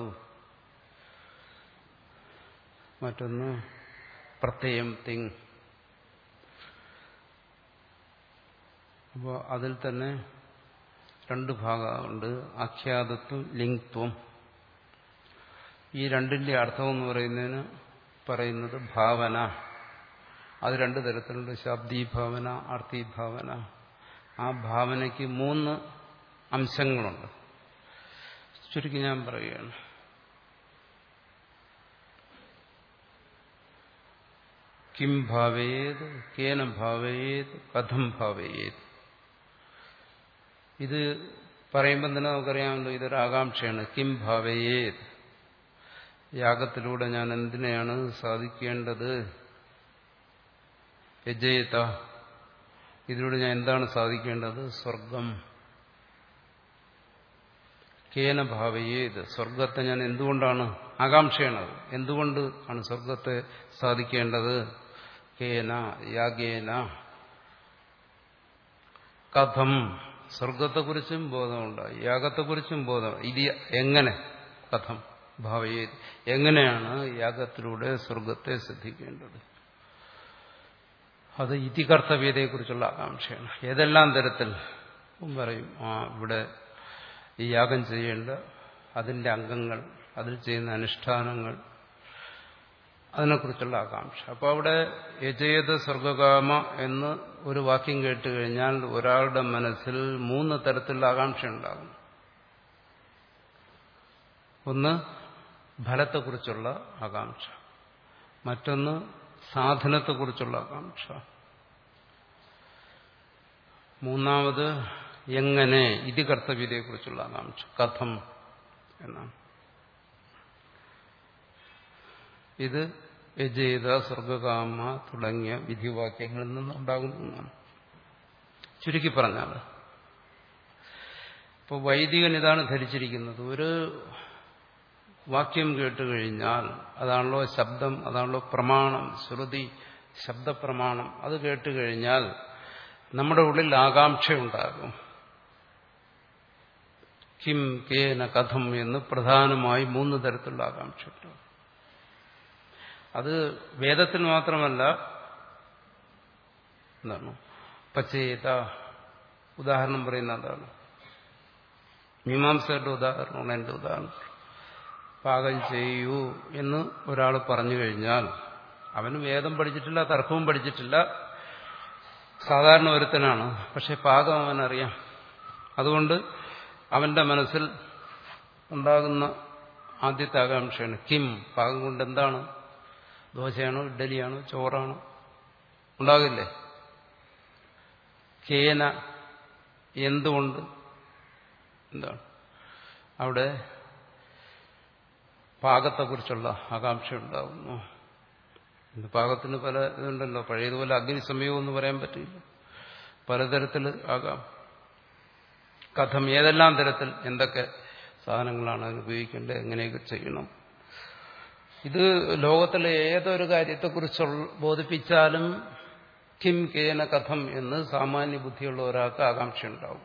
മറ്റൊന്ന് പ്രത്യയം, തിങ്. അപ്പോൾ അതിൽ തന്നെ രണ്ട് ഭാഗമുണ്ട്, ആഖ്യാതത്വം, ലിംഗ്ത്വം. ഈ രണ്ടിന്റെ അർത്ഥം എന്ന് പറയുന്നതിന് പറയുന്നത് ഭാവന. അത് രണ്ട് തരത്തിലുണ്ട്, ശാബ്ദീഭാവന, അർത്ഥീഭാവന. ആ ഭാവനയ്ക്ക് മൂന്ന് അംശങ്ങളുണ്ട്. ചുരുക്കി ഞാൻ പറയുകയാണ്. കിം ഭാവേത്, കേന ഭാവേത്, കഥം ഭാവേത്. ഇത് പറയുമ്പോൾ തന്നെ നമുക്കറിയാമല്ലോ, ഇതൊരു ആകാംക്ഷയാണ്. കിം ഭാവേത്, യാഗത്തിലൂടെ ഞാൻ എന്തിനെയാണ് സാധിക്കേണ്ടത്? യജേത, ഇതിലൂടെ ഞാൻ എന്താണ് സാധിക്കേണ്ടത്? സ്വർഗം. കേന ഭാവേത്, സ്വർഗത്തെ ഞാൻ എന്തുകൊണ്ടാണ്, ആകാംക്ഷയാണത്, എന്തുകൊണ്ട് ആണ് സ്വർഗത്തെ സാധിക്കേണ്ടത്? കേന, യാഗേന. കഥം, സ്വർഗത്തെക്കുറിച്ചും ബോധമുണ്ടായി, യാഗത്തെക്കുറിച്ചും ബോധം. ഇത് എങ്ങനെ? കഥം, ഭാവയെ എങ്ങനെയാണ് യാഗത്തിലൂടെ സ്വർഗത്തെ സിദ്ധിക്കേണ്ടത്. അത് ഇതികർത്തവ്യതയെക്കുറിച്ചുള്ള ആകാംക്ഷയാണ്. ഏതെല്ലാം തരത്തിൽ പറയും, ആ ഇവിടെ ഈ യാഗം ചെയ്യേണ്ട അതിന്റെ അംഗങ്ങൾ, അതിൽ ചെയ്യുന്ന അനുഷ്ഠാനങ്ങൾ, അതിനെക്കുറിച്ചുള്ള ആകാംക്ഷ. അപ്പോൾ അവിടെ യജേത സ്വർഗകാമ എന്ന് ഒരു വാക്യം കേട്ട് കഴിഞ്ഞാൽ ഒരാളുടെ മനസ്സിൽ മൂന്ന് തരത്തിലുള്ള ആകാംക്ഷ ഉണ്ടാകും. ഒന്ന് ഫലത്തെക്കുറിച്ചുള്ള ആകാംക്ഷ, മറ്റൊന്ന് സാധനത്തെക്കുറിച്ചുള്ള ആകാംക്ഷ, മൂന്നാമത് എങ്ങനെ ഇതി കർത്തവ്യതയെക്കുറിച്ചുള്ള ആകാംക്ഷ, കഥം എന്നാണ്. ഇത് യജേത സ്വർഗകാമ തുടങ്ങിയ വിധിവാക്യങ്ങളിൽ നിന്നുണ്ടാകുന്നതാണ്. ചുരുക്കി പറഞ്ഞാൽ ഇപ്പോൾ വൈദികൻ ഇതാണ് ധരിച്ചിരിക്കുന്നത്. ഒരു വാക്യം കേട്ടുകഴിഞ്ഞാൽ അതാണല്ലോ ശബ്ദം, അതാണല്ലോ പ്രമാണം, ശ്രുതി, ശബ്ദപ്രമാണം. അത് കേട്ടുകഴിഞ്ഞാൽ നമ്മുടെ ഉള്ളിൽ ആകാംക്ഷയുണ്ടാകും. കിം കേന കഥം എന്ന് പ്രധാനമായി മൂന്ന് തരത്തിലുള്ള ആകാംക്ഷ ഉണ്ടാകും. അത് വേദത്തിൽ മാത്രമല്ല, എന്താണ് പച്ചേത ഉദാഹരണം പറയുന്ന അതാണ്. മീമാംസയുടെ ഉദാഹരണമാണ് എന്റെ ഉദാഹരണം. പാകം ചെയ്യൂ എന്ന് ഒരാൾ പറഞ്ഞു കഴിഞ്ഞാൽ അവന് വേദം പഠിച്ചിട്ടില്ല, തർക്കവും പഠിച്ചിട്ടില്ല, സാധാരണ ഒരുത്തനാണ്. പക്ഷെ പാകം അവനറിയാം. അതുകൊണ്ട് അവന്റെ മനസ്സിൽ ഉണ്ടാകുന്ന ആദ്യത്തെ ആകാംക്ഷയാണ് കിം, പാകം കൊണ്ട് എന്താണ്, ദോശയാണോ ഇഡ്ഡലിയാണോ ചോറാണോ, ഉണ്ടാകില്ലേ. കേന, എന്തുകൊണ്ട്, എന്താണ്. അവിടെ പാകത്തെക്കുറിച്ചുള്ള ആകാംക്ഷ ഉണ്ടാകുന്നു. പാകത്തിന് പല ഇതുണ്ടല്ലോ. പഴയതുപോലെ അഗ്നിസമയവും എന്ന് പറയാൻ പറ്റില്ല, പലതരത്തിൽ ആകാം. കഥം, ഏതെല്ലാം തരത്തിൽ എന്തൊക്കെ സാധനങ്ങളാണ് അതിന് ഉപയോഗിക്കേണ്ടത്, എങ്ങനെയൊക്കെ ചെയ്യണം. ഇത് ലോകത്തിലെ ഏതൊരു കാര്യത്തെക്കുറിച്ച് ബോധിപ്പിച്ചാലും കിം കേന കഥം എന്ന് സാമാന്യ ബുദ്ധിയുള്ള ഒരാൾക്ക് ആകാംക്ഷ ഉണ്ടാവും.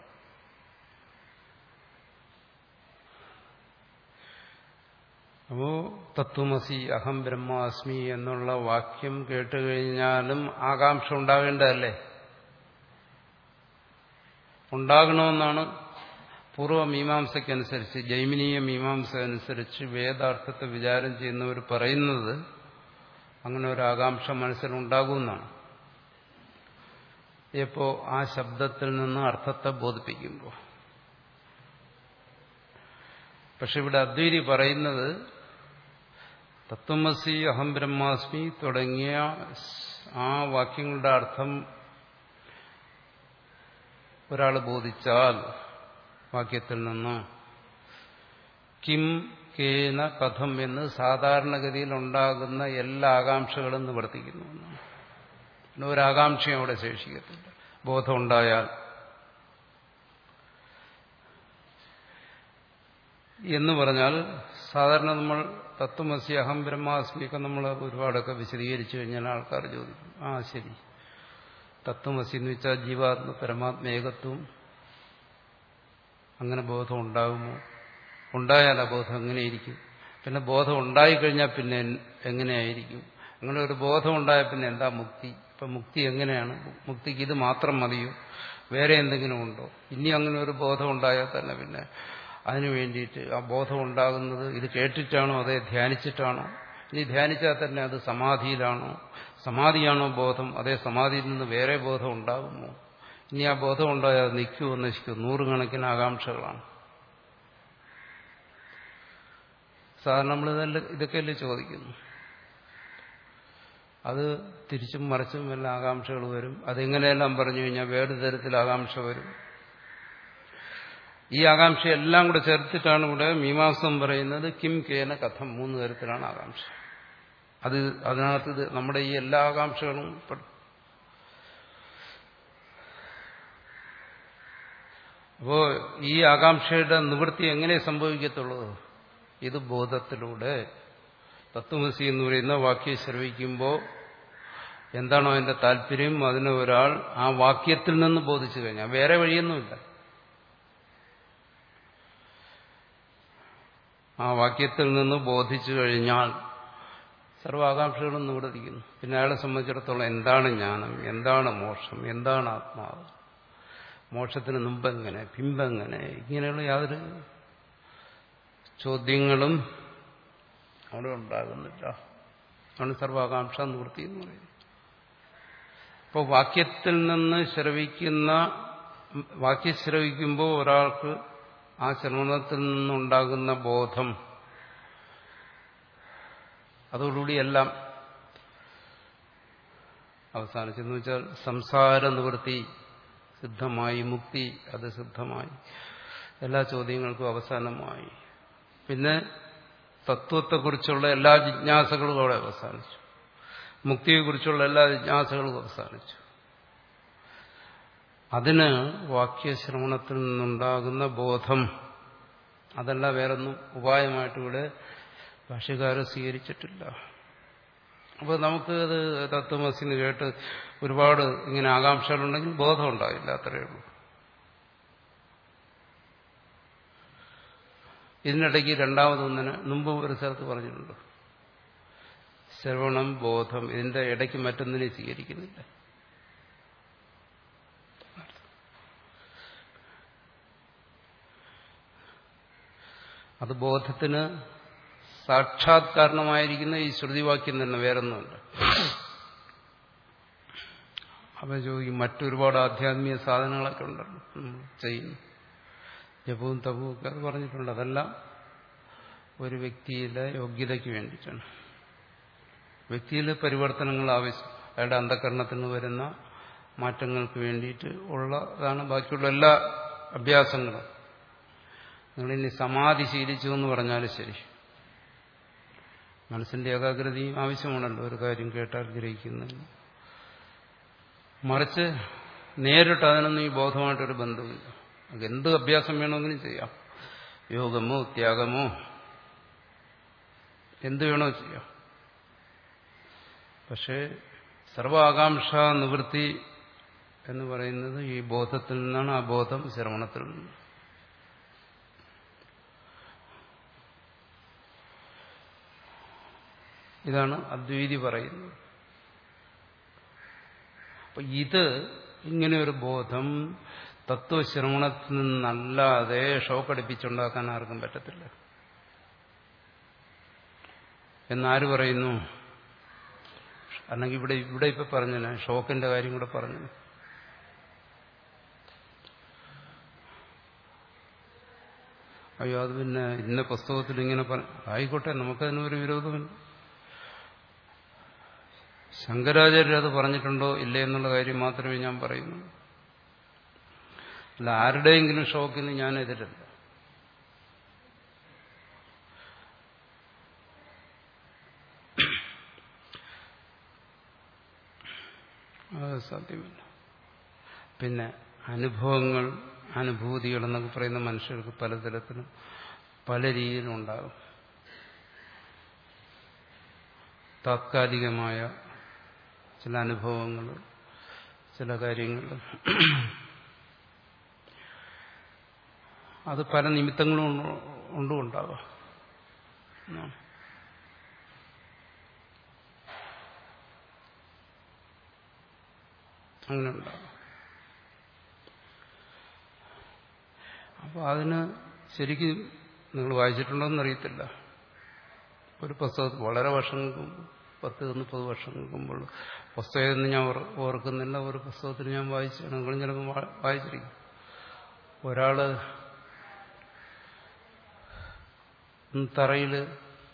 അപ്പോ തത്വമസി അഹം ബ്രഹ്മാസ്മി എന്നുള്ള വാക്യം കേട്ടുകഴിഞ്ഞാലും ആകാംക്ഷ ഉണ്ടാവേണ്ടതല്ലേ? ഉണ്ടാകണമെന്നാണ് പൂർവ്വമീമാംസയ്ക്കനുസരിച്ച്, ജൈമിനീയ മീമാംസ അനുസരിച്ച് വേദാർത്ഥത്തെ വിചാരം ചെയ്യുന്നവർ പറയുന്നത്. അങ്ങനെ ഒരു ആകാംക്ഷ മനസ്സിലുണ്ടാകുമെന്നാണ്. എപ്പോ ആ ശബ്ദത്തിൽ നിന്ന് അർത്ഥത്തെ ബോധിപ്പിക്കുമ്പോൾ. പക്ഷെ ഇവിടെ അദ്വൈതി പറയുന്നത് തത്വമസി അഹം ബ്രഹ്മാസ്മി തുടങ്ങിയ ആ വാക്യങ്ങളുടെ അർത്ഥം ഒരാൾ ബോധിച്ചാൽ വാക്യത്തിൽ നിന്ന് കിം കേന കഥം എന്ന് സാധാരണഗതിയിൽ ഉണ്ടാകുന്ന എല്ലാ ആകാംക്ഷകളും നിവർത്തിക്കുന്നു എന്നാണ്. പിന്നെ ഒരാകാംക്ഷയും അവിടെ ശേഷിക്കത്തില്ല ബോധം ഉണ്ടായാൽ. എന്ന് പറഞ്ഞാൽ സാധാരണ നമ്മൾ തത്വമസി അഹം ബ്രഹ്മാസ്മിയൊക്കെ നമ്മൾ ഒരുപാടൊക്കെ വിശദീകരിച്ചു കഴിഞ്ഞാൽ ആൾക്കാർ ചോദിക്കും, ആ ശരി, തത്വമസി എന്ന് വെച്ചാൽ ജീവാത്മ പരമാത്മ ഏകത്വം, അങ്ങനെ ബോധം ഉണ്ടാകുമോ? ഉണ്ടായാൽ ആ ബോധം എങ്ങനെയിരിക്കും? പിന്നെ ബോധം ഉണ്ടായിക്കഴിഞ്ഞാൽ പിന്നെ എങ്ങനെയായിരിക്കും? അങ്ങനെ ഒരു ബോധം ഉണ്ടായാൽ പിന്നെ എന്താ മുക്തി? ഇപ്പം മുക്തി എങ്ങനെയാണ്? മുക്തിക്ക് ഇത് മാത്രം മതിയോ? വേറെ എന്തെങ്കിലും ഉണ്ടോ? ഇനി അങ്ങനെ ഒരു ബോധം ഉണ്ടായാൽ തന്നെ പിന്നെ അതിനു വേണ്ടിയിട്ട് ആ ബോധം ഉണ്ടാകുന്നത് ഇത് കേട്ടിട്ടാണോ അതേ ധ്യാനിച്ചിട്ടാണോ? ഇനി ധ്യാനിച്ചാൽ തന്നെ അത് സമാധിയിലാണോ? സമാധിയാണോ ബോധം? അതേ സമാധിയിൽ നിന്ന് വേറെ ബോധം ഉണ്ടാകുമോ? ഇനി ആ ബോധം ഉണ്ടായാൽ അത് നിൽക്കുമോ നശിക്കുമോ? നൂറുകണക്കിന് ആകാംക്ഷകളാണ്. സാധാരണ നമ്മൾ ഇതൊക്കെയല്ലേ ചോദിക്കുന്നു. അത് തിരിച്ചും മറിച്ചും എല്ലാം ആകാംക്ഷകൾ വരും. അതെങ്ങനെയെല്ലാം പറഞ്ഞു കഴിഞ്ഞാൽ വേറൊരു തരത്തിൽ ആകാംക്ഷ വരും. ഈ ആകാംക്ഷയെല്ലാം കൂടെ ചേർത്തിട്ടാണ് ഇവിടെ മീമാംസം പറയുന്നത് കിം കേന കഥം. മൂന്ന് തരത്തിലാണ് ആകാംക്ഷ. അത് അതിനകത്ത് നമ്മുടെ ഈ എല്ലാ ആകാംക്ഷകളും പെടും. അപ്പോ ഈ ആകാംക്ഷയുടെ നിവൃത്തി എങ്ങനെ സംഭവിക്കത്തുള്ളൂ? ഇത് ബോധത്തിലൂടെ. തത്വമസി എന്ന് പറയുന്ന വാക്യം ശ്രവിക്കുമ്പോൾ എന്താണോ അതിന്റെ താല്പര്യം, അതിനെ ഒരാൾ ആ വാക്യത്തിൽ നിന്ന് ബോധിച്ചു കഴിഞ്ഞാൽ വേറെ വഴിയൊന്നുമില്ല. ആ വാക്യത്തിൽ നിന്ന് ബോധിച്ചു കഴിഞ്ഞാൽ സർവാകാംക്ഷകളും നിവർത്തിക്കുന്നു. പിന്നെ അയാളെ സംബന്ധിച്ചിടത്തോളം എന്താണ് ജ്ഞാനം, എന്താണ് മോക്ഷം, എന്താണ് ആത്മാവ്, മോക്ഷത്തിന് മുമ്പെങ്ങനെ പിമ്പെങ്ങനെ, ഇങ്ങനെയുള്ള യാതൊരു ചോദ്യങ്ങളും അവിടെ ഉണ്ടാകുന്നില്ല. ആണ് സർവാകാംക്ഷ നിവൃത്തി എന്ന് പറയുന്നത്. അപ്പോൾ വാക്യത്തിൽ നിന്ന് ശ്രവിക്കുന്ന വാക്യം ശ്രവിക്കുമ്പോൾ ഒരാൾക്ക് ആ ശ്രവണത്തിൽ നിന്നുണ്ടാകുന്ന ബോധം അതോടുകൂടി എല്ലാം അവസാനിച്ചെന്ന് വെച്ചാൽ സംസാര നിവൃത്തി സിദ്ധമായി, മുക്തി അത് സിദ്ധമായി, എല്ലാ ചോദ്യങ്ങൾക്കും അവസാനമായി. പിന്നെ തത്വത്തെക്കുറിച്ചുള്ള എല്ലാ ജിജ്ഞാസകളും അവിടെ അവസാനിച്ചു. മുക്തിയെക്കുറിച്ചുള്ള എല്ലാ ജിജ്ഞാസകളും അവസാനിച്ചു. അതിന് വാക്യശ്രവണത്തിൽ നിന്നുണ്ടാകുന്ന ബോധം അതല്ല വേറൊന്നും ഉപായമായിട്ട് ഇവിടെ ഭാഷ്യക്കാരൻ സ്വീകരിച്ചിട്ടില്ല. അപ്പോൾ നമുക്ക് അത് തത്വമസിന്ന് കേട്ട് ഒരുപാട് ഇങ്ങനെ ആകാംക്ഷകളുണ്ടെങ്കിൽ ബോധം ഉണ്ടാവില്ല, അത്രയേ ഉള്ളൂ. ഇതിനിടയ്ക്ക് രണ്ടാമതൊന്നിന് മുമ്പ് ഒരു സ്ഥലത്ത് പറഞ്ഞിട്ടുണ്ട്, ശ്രവണം ബോധം, ഇതിന്റെ ഇടയ്ക്ക് മറ്റൊന്നിനെ സ്വീകരിക്കുന്നില്ല. അത് ബോധത്തിന് സാക്ഷാത്കാരണമായിരിക്കുന്ന ഈ ശ്രുതിവാക്യം തന്നെ, വേറൊന്നുമില്ല. അപ്പം ചോദിക്കും, മറ്റൊരുപാട് ആധ്യാത്മിക സാധനങ്ങളൊക്കെ ഉണ്ടല്ലോ ചെയ്യുന്നു, ജപവും തപവും ഒക്കെ, അത് പറഞ്ഞിട്ടുണ്ട്. അതെല്ലാം ഒരു വ്യക്തിയുടെ യോഗ്യതയ്ക്ക് വേണ്ടിയിട്ടാണ്. വ്യക്തിയിൽ പരിവർത്തനങ്ങൾ ആവശ്യം, അയാളുടെ അന്ധകരണത്തിന് വരുന്ന മാറ്റങ്ങൾക്ക് വേണ്ടിയിട്ട് ഉള്ളതാണ് ബാക്കിയുള്ള എല്ലാ അഭ്യാസങ്ങളും. നിങ്ങളിനി സമാധി ശീലിച്ചു എന്ന് പറഞ്ഞാലും ശരി, മനസ്സിന്റെ ഏകാഗ്രതയും ആവശ്യമാണല്ലോ ഒരു കാര്യം കേട്ടാൽ ഗ്രഹിക്കുന്നതിന്. മറിച്ച് നേരിട്ട് അതിനൊന്നും ഈ ബോധമായിട്ടൊരു ബന്ധമില്ല. എന്ത് അഭ്യാസം വേണമെങ്കിലും ചെയ്യാം, യോഗമോ ത്യാഗമോ എന്ത് വേണോ ചെയ്യാം. പക്ഷേ സർവാകാംക്ഷ നിവൃത്തി എന്ന് പറയുന്നത് ഈ ബോധത്തിൽ നിന്നാണ്, ആ ബോധം ശ്രവണത്തിൽ നിന്ന്. ഇതാണ് അദ്വൈതി പറയുന്നത്. അപ്പൊ ഇത് ഇങ്ങനെയൊരു ബോധം തത്വശ്രവണത്തിൽ നിന്നല്ലാതെ ഷോക്കടിപ്പിച്ചുണ്ടാക്കാൻ ആർക്കും പറ്റത്തില്ല എന്നാര് പറയുന്നു? അല്ലെങ്കിൽ ഇവിടെ ഇവിടെ ഇപ്പൊ പറഞ്ഞേ ഷോക്കിന്റെ കാര്യം കൂടെ പറഞ്ഞു. അയ്യോ അത് പിന്നെ ഇന്ന പുസ്തകത്തിൽ ഇങ്ങനെ ആയിക്കോട്ടെ, നമുക്കതിനൊരു വിരോധമില്ല. ശങ്കരാചാര്യർ അത് പറഞ്ഞിട്ടുണ്ടോ ഇല്ലേ എന്നുള്ള കാര്യം മാത്രമേ ഞാൻ പറയുന്നു. അല്ല ആരുടെയെങ്കിലും ഷോക്കിന് ഞാൻ എതിരല്ല. അത് സാധ്യമല്ല. പിന്നെ അനുഭവങ്ങൾ, അനുഭൂതികൾ എന്നൊക്കെ പറയുന്ന മനുഷ്യർക്ക് പലതരത്തിലും പല രീതിയിലും ഉണ്ടാകും. താത്കാലികമായ ചില അനുഭവങ്ങൾ, ചില കാര്യങ്ങൾ, അത് പല നിമിത്തങ്ങളും കൊണ്ടും ഉണ്ടാകാം. അങ്ങനെ ഉണ്ടാകാം. അപ്പോൾ അതിന് ശരിക്കും നിങ്ങൾ വായിച്ചിട്ടുണ്ടോയെന്ന് അറിയത്തില്ല. ഒരു പുസ്തകത്തിൽ വളരെ വർഷങ്ങൾക്ക് മുമ്പ്, പത്ത് മുപ്പത് വർഷങ്ങൾക്ക് മുമ്പുള്ള പുസ്തകമെന്ന് ഞാൻ ഓർക്കുന്നില്ല, ഒരു പുസ്തകത്തിൽ ഞാൻ വായിച്ചാണ്, നിങ്ങൾ ചിലപ്പോൾ വായിച്ചിരിക്കും. ഒരാള് തറയിൽ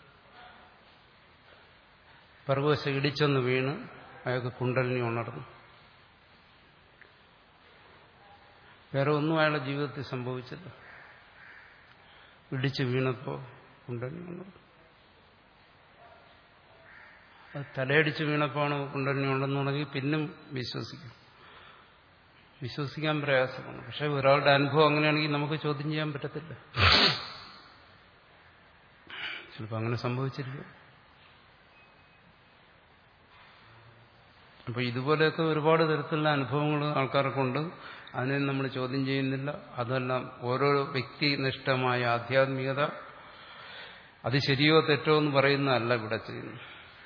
പിറകുവശം ഇടിച്ചൊന്ന് വീണ് അയാൾക്ക് കുണ്ടലിനി ഉണർന്നു. വേറെ ഒന്നും അയാളുടെ ജീവിതത്തിൽ സംഭവിച്ചില്ല. ഇടിച്ച് വീണപ്പോൾ കുണ്ടലിനി ഉണർന്നു. അത് തലയടിച്ച് വീണപ്പോഴാണ് കുണ്ടലിനി ഉണ്ടെന്നുണ്ടെങ്കിൽ പിന്നും വിശ്വസിക്കും. വിശ്വസിക്കാൻ പ്രയാസമാണ്. പക്ഷെ ഒരാളുടെ അനുഭവം അങ്ങനെയാണെങ്കിൽ നമുക്ക് ചോദ്യം ചെയ്യാൻ പറ്റത്തില്ല. ചിലപ്പോൾ അങ്ങനെ സംഭവിച്ചിരിക്കും. അപ്പൊ ഇതുപോലെയൊക്കെ ഒരുപാട് തരത്തിലുള്ള അനുഭവങ്ങൾ ആൾക്കാർക്കുണ്ട്. അതിനെ നമ്മൾ ചോദ്യം ചെയ്യുന്നില്ല. അതെല്ലാം ഓരോ വ്യക്തിനിഷ്ഠമായ ആധ്യാത്മികത അത് ശരിയോ തെറ്റോ എന്ന് പറയുന്നതല്ല ഇവിടെ ചെയ്യുന്നു.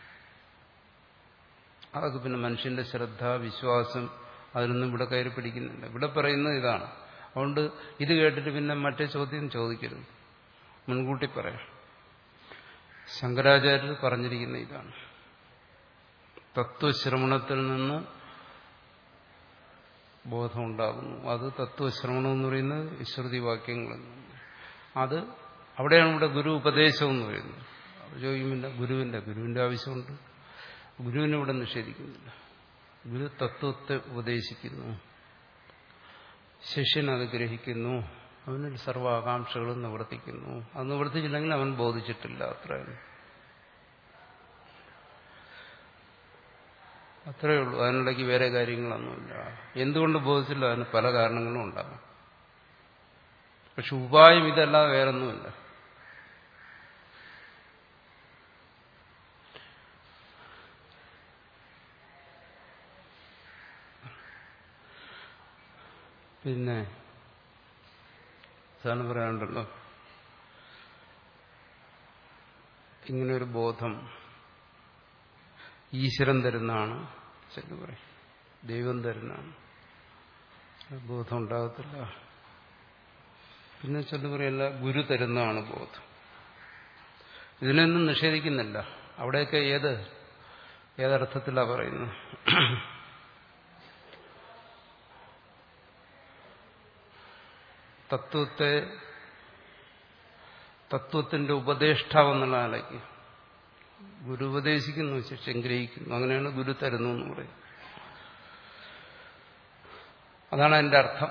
അതൊക്കെ പിന്നെ മനുഷ്യന്റെ ശ്രദ്ധ, വിശ്വാസം, അതിനൊന്നും ഇവിടെ കയറി പിടിക്കുന്നില്ല. ഇവിടെ പറയുന്നത് ഇതാണ്. അതുകൊണ്ട് ഇത് കേട്ടിട്ട് പിന്നെ മറ്റേ ചോദ്യം ചോദിക്കരുത്, മുൻകൂട്ടി പറയാം. ശങ്കരാചാര്യർ പറഞ്ഞിരിക്കുന്ന ഇതാണ്. തത്വശ്രവണത്തിൽ നിന്ന് ബോധമുണ്ടാകുന്നു. അത് തത്വശ്രവണം എന്ന് പറയുന്നത് ശ്രുതി വാക്യങ്ങളിൽ നിന്ന്. അത് അവിടെയാണ് ഇവിടെ ഗുരു ഉപദേശം എന്ന് പറയുന്നത്. ചോദിക്കുമില്ല, ഗുരുവിന്റെ ഗുരുവിന്റെ ആവശ്യമുണ്ട്. ഗുരുവിനെ ഇവിടെ നിഷേധിക്കുന്നില്ല. ഗുരു തത്വത്തെ ഉപദേശിക്കുന്നു, ശിഷ്യനത് ഗ്രഹിക്കുന്നു, അവനിൽ സർവ്വാകാംക്ഷകളും നിവർത്തിക്കുന്നു. അത് നിവർത്തിച്ചില്ലെങ്കിൽ അവൻ ബോധിച്ചിട്ടില്ല, അത്രയാണ്. അത്രയേ ഉള്ളൂ. അതിനിടയ്ക്ക് വേറെ കാര്യങ്ങളൊന്നുമില്ല. എന്തുകൊണ്ട് ബോധിച്ചില്ല? അതിന് പല കാരണങ്ങളും ഉണ്ടാകും. പക്ഷെ ഉപായം ഇതല്ലാതെ വേറൊന്നുമില്ല. പിന്നെ സാറിന് പറയാനുണ്ടല്ലോ, ഇങ്ങനൊരു ബോധം ഈശ്വരൻ തരുന്നതാണ്, ശരി പറയും, ദൈവം തരുന്നതാണ്, ബോധം ഉണ്ടാകത്തില്ല. പിന്നെ ചെല്ലു പറയല്ല, ഗുരു തരുന്നതാണ് ബോധം. ഇതിനൊന്നും നിഷേധിക്കുന്നില്ല. അവിടെയൊക്കെ ഏത് ഏതർത്ഥത്തിലാണ് പറയുന്നത്? തത്വത്തെ തത്വത്തിന്റെ ഉപദേഷ്ടാവെന്നുള്ള നിലയ്ക്ക് ഗുരു ഉപദേശിക്കുന്നു, ശിഷ്യൻ ഗ്രഹിക്കുന്നു. അങ്ങനെയാണ് ഗുരു തരുന്നു എന്ന് പറയും. അതാണ് അതിന്റെ അർത്ഥം.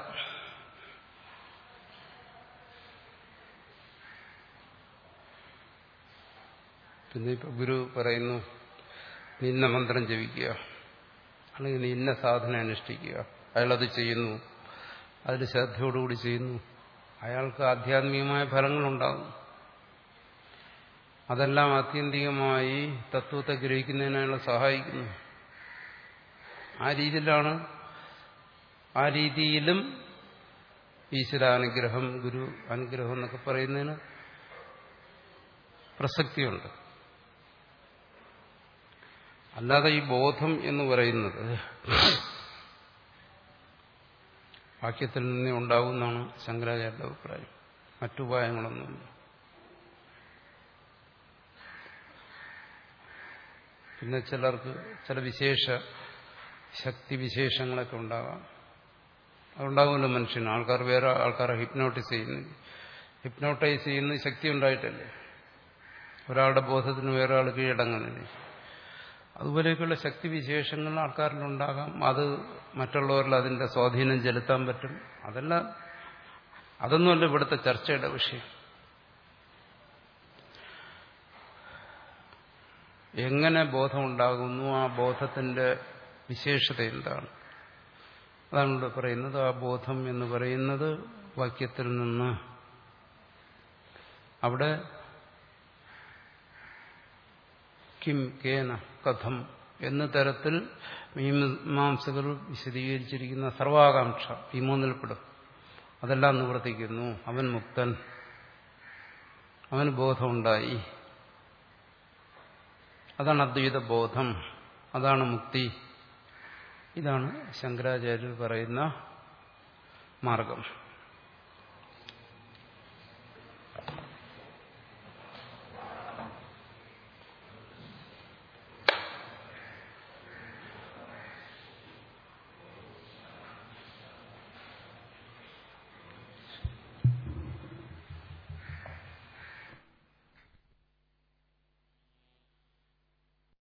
പിന്നെ ഇപ്പൊ ഗുരു പറയുന്നു, നീ ഇന്ന മന്ത്രം ജപിക്കുക, അല്ലെങ്കിൽ നീ ഇന്ന സാധന അനുഷ്ഠിക്കുക. അയാളത് ചെയ്യുന്നു, അതിൽ ശ്രദ്ധയോടുകൂടി ചെയ്യുന്നു. അയാൾക്ക് ആധ്യാത്മികമായ ഫലങ്ങളുണ്ടാകും. അതെല്ലാം ആത്യന്തികമായി തത്വത്തെ ഗ്രഹിക്കുന്നതിന് അയാളെ സഹായിക്കുന്നു. ആ രീതിയിലാണ് ആ രീതിയിലും ഈശ്വരാനുഗ്രഹം, ഗുരു അനുഗ്രഹം എന്നൊക്കെ പറയുന്നതിന് പ്രസക്തിയുണ്ട്. അല്ലാതെ ഈ ബോധം എന്ന് പറയുന്നത് വാക്യത്തിൽ നിന്നേ ഉണ്ടാകുമെന്നാണ് ശങ്കരാചാര്യന്റെ അഭിപ്രായം. മറ്റുപായങ്ങളൊന്നുമില്ല. പിന്നെ ചിലർക്ക് ചില വിശേഷ ശക്തിവിശേഷങ്ങളൊക്കെ ഉണ്ടാകാം. അതുണ്ടാകുമല്ലോ മനുഷ്യന്. ആൾക്കാർ വേറെ ആൾക്കാരെ ഹിപ്നോട്ടൈസ് ചെയ്യുന്നു. ഹിപ്നോട്ടൈസ് ചെയ്യുന്ന ശക്തി ഉണ്ടായിട്ടല്ലേ ഒരാളുടെ ബോധത്തിന് വേറെ ആൾ കീഴടങ്ങുന്നില്ലേ? അതുപോലെയൊക്കെയുള്ള ശക്തിവിശേഷങ്ങൾ ആൾക്കാരിലുണ്ടാകാം. അത് മറ്റുള്ളവരിൽ അതിന്റെ സ്വാധീനം ചെലുത്താൻ പറ്റും. അതെല്ലാം അതൊന്നുമല്ല ഇവിടുത്തെ ചർച്ചയുടെ വിഷയം. എങ്ങനെ ബോധമുണ്ടാകുന്നു, ആ ബോധത്തിന്റെ വിശേഷത എന്താണ്, അതാണ് ഇവിടെ പറയുന്നത്. ആ ബോധം എന്ന് പറയുന്നത് വാക്യത്തിൽ നിന്ന് അവിടെ കിം കേന കഥം എന്ന തരത്തിൽ മീമാംസകർ വിശദീകരിച്ചിരിക്കുന്ന സർവാകാംക്ഷ ഈ മൂന്നിൽപ്പെടും. അതെല്ലാം നിവർത്തിക്കുന്നു. അവൻ മുക്തൻ, അവന് ബോധമുണ്ടായി. അതാണ് അദ്വൈത ബോധം, അതാണ് മുക്തി. ഇതാണ് ശങ്കരാചാര്യർ പറയുന്ന മാർഗം.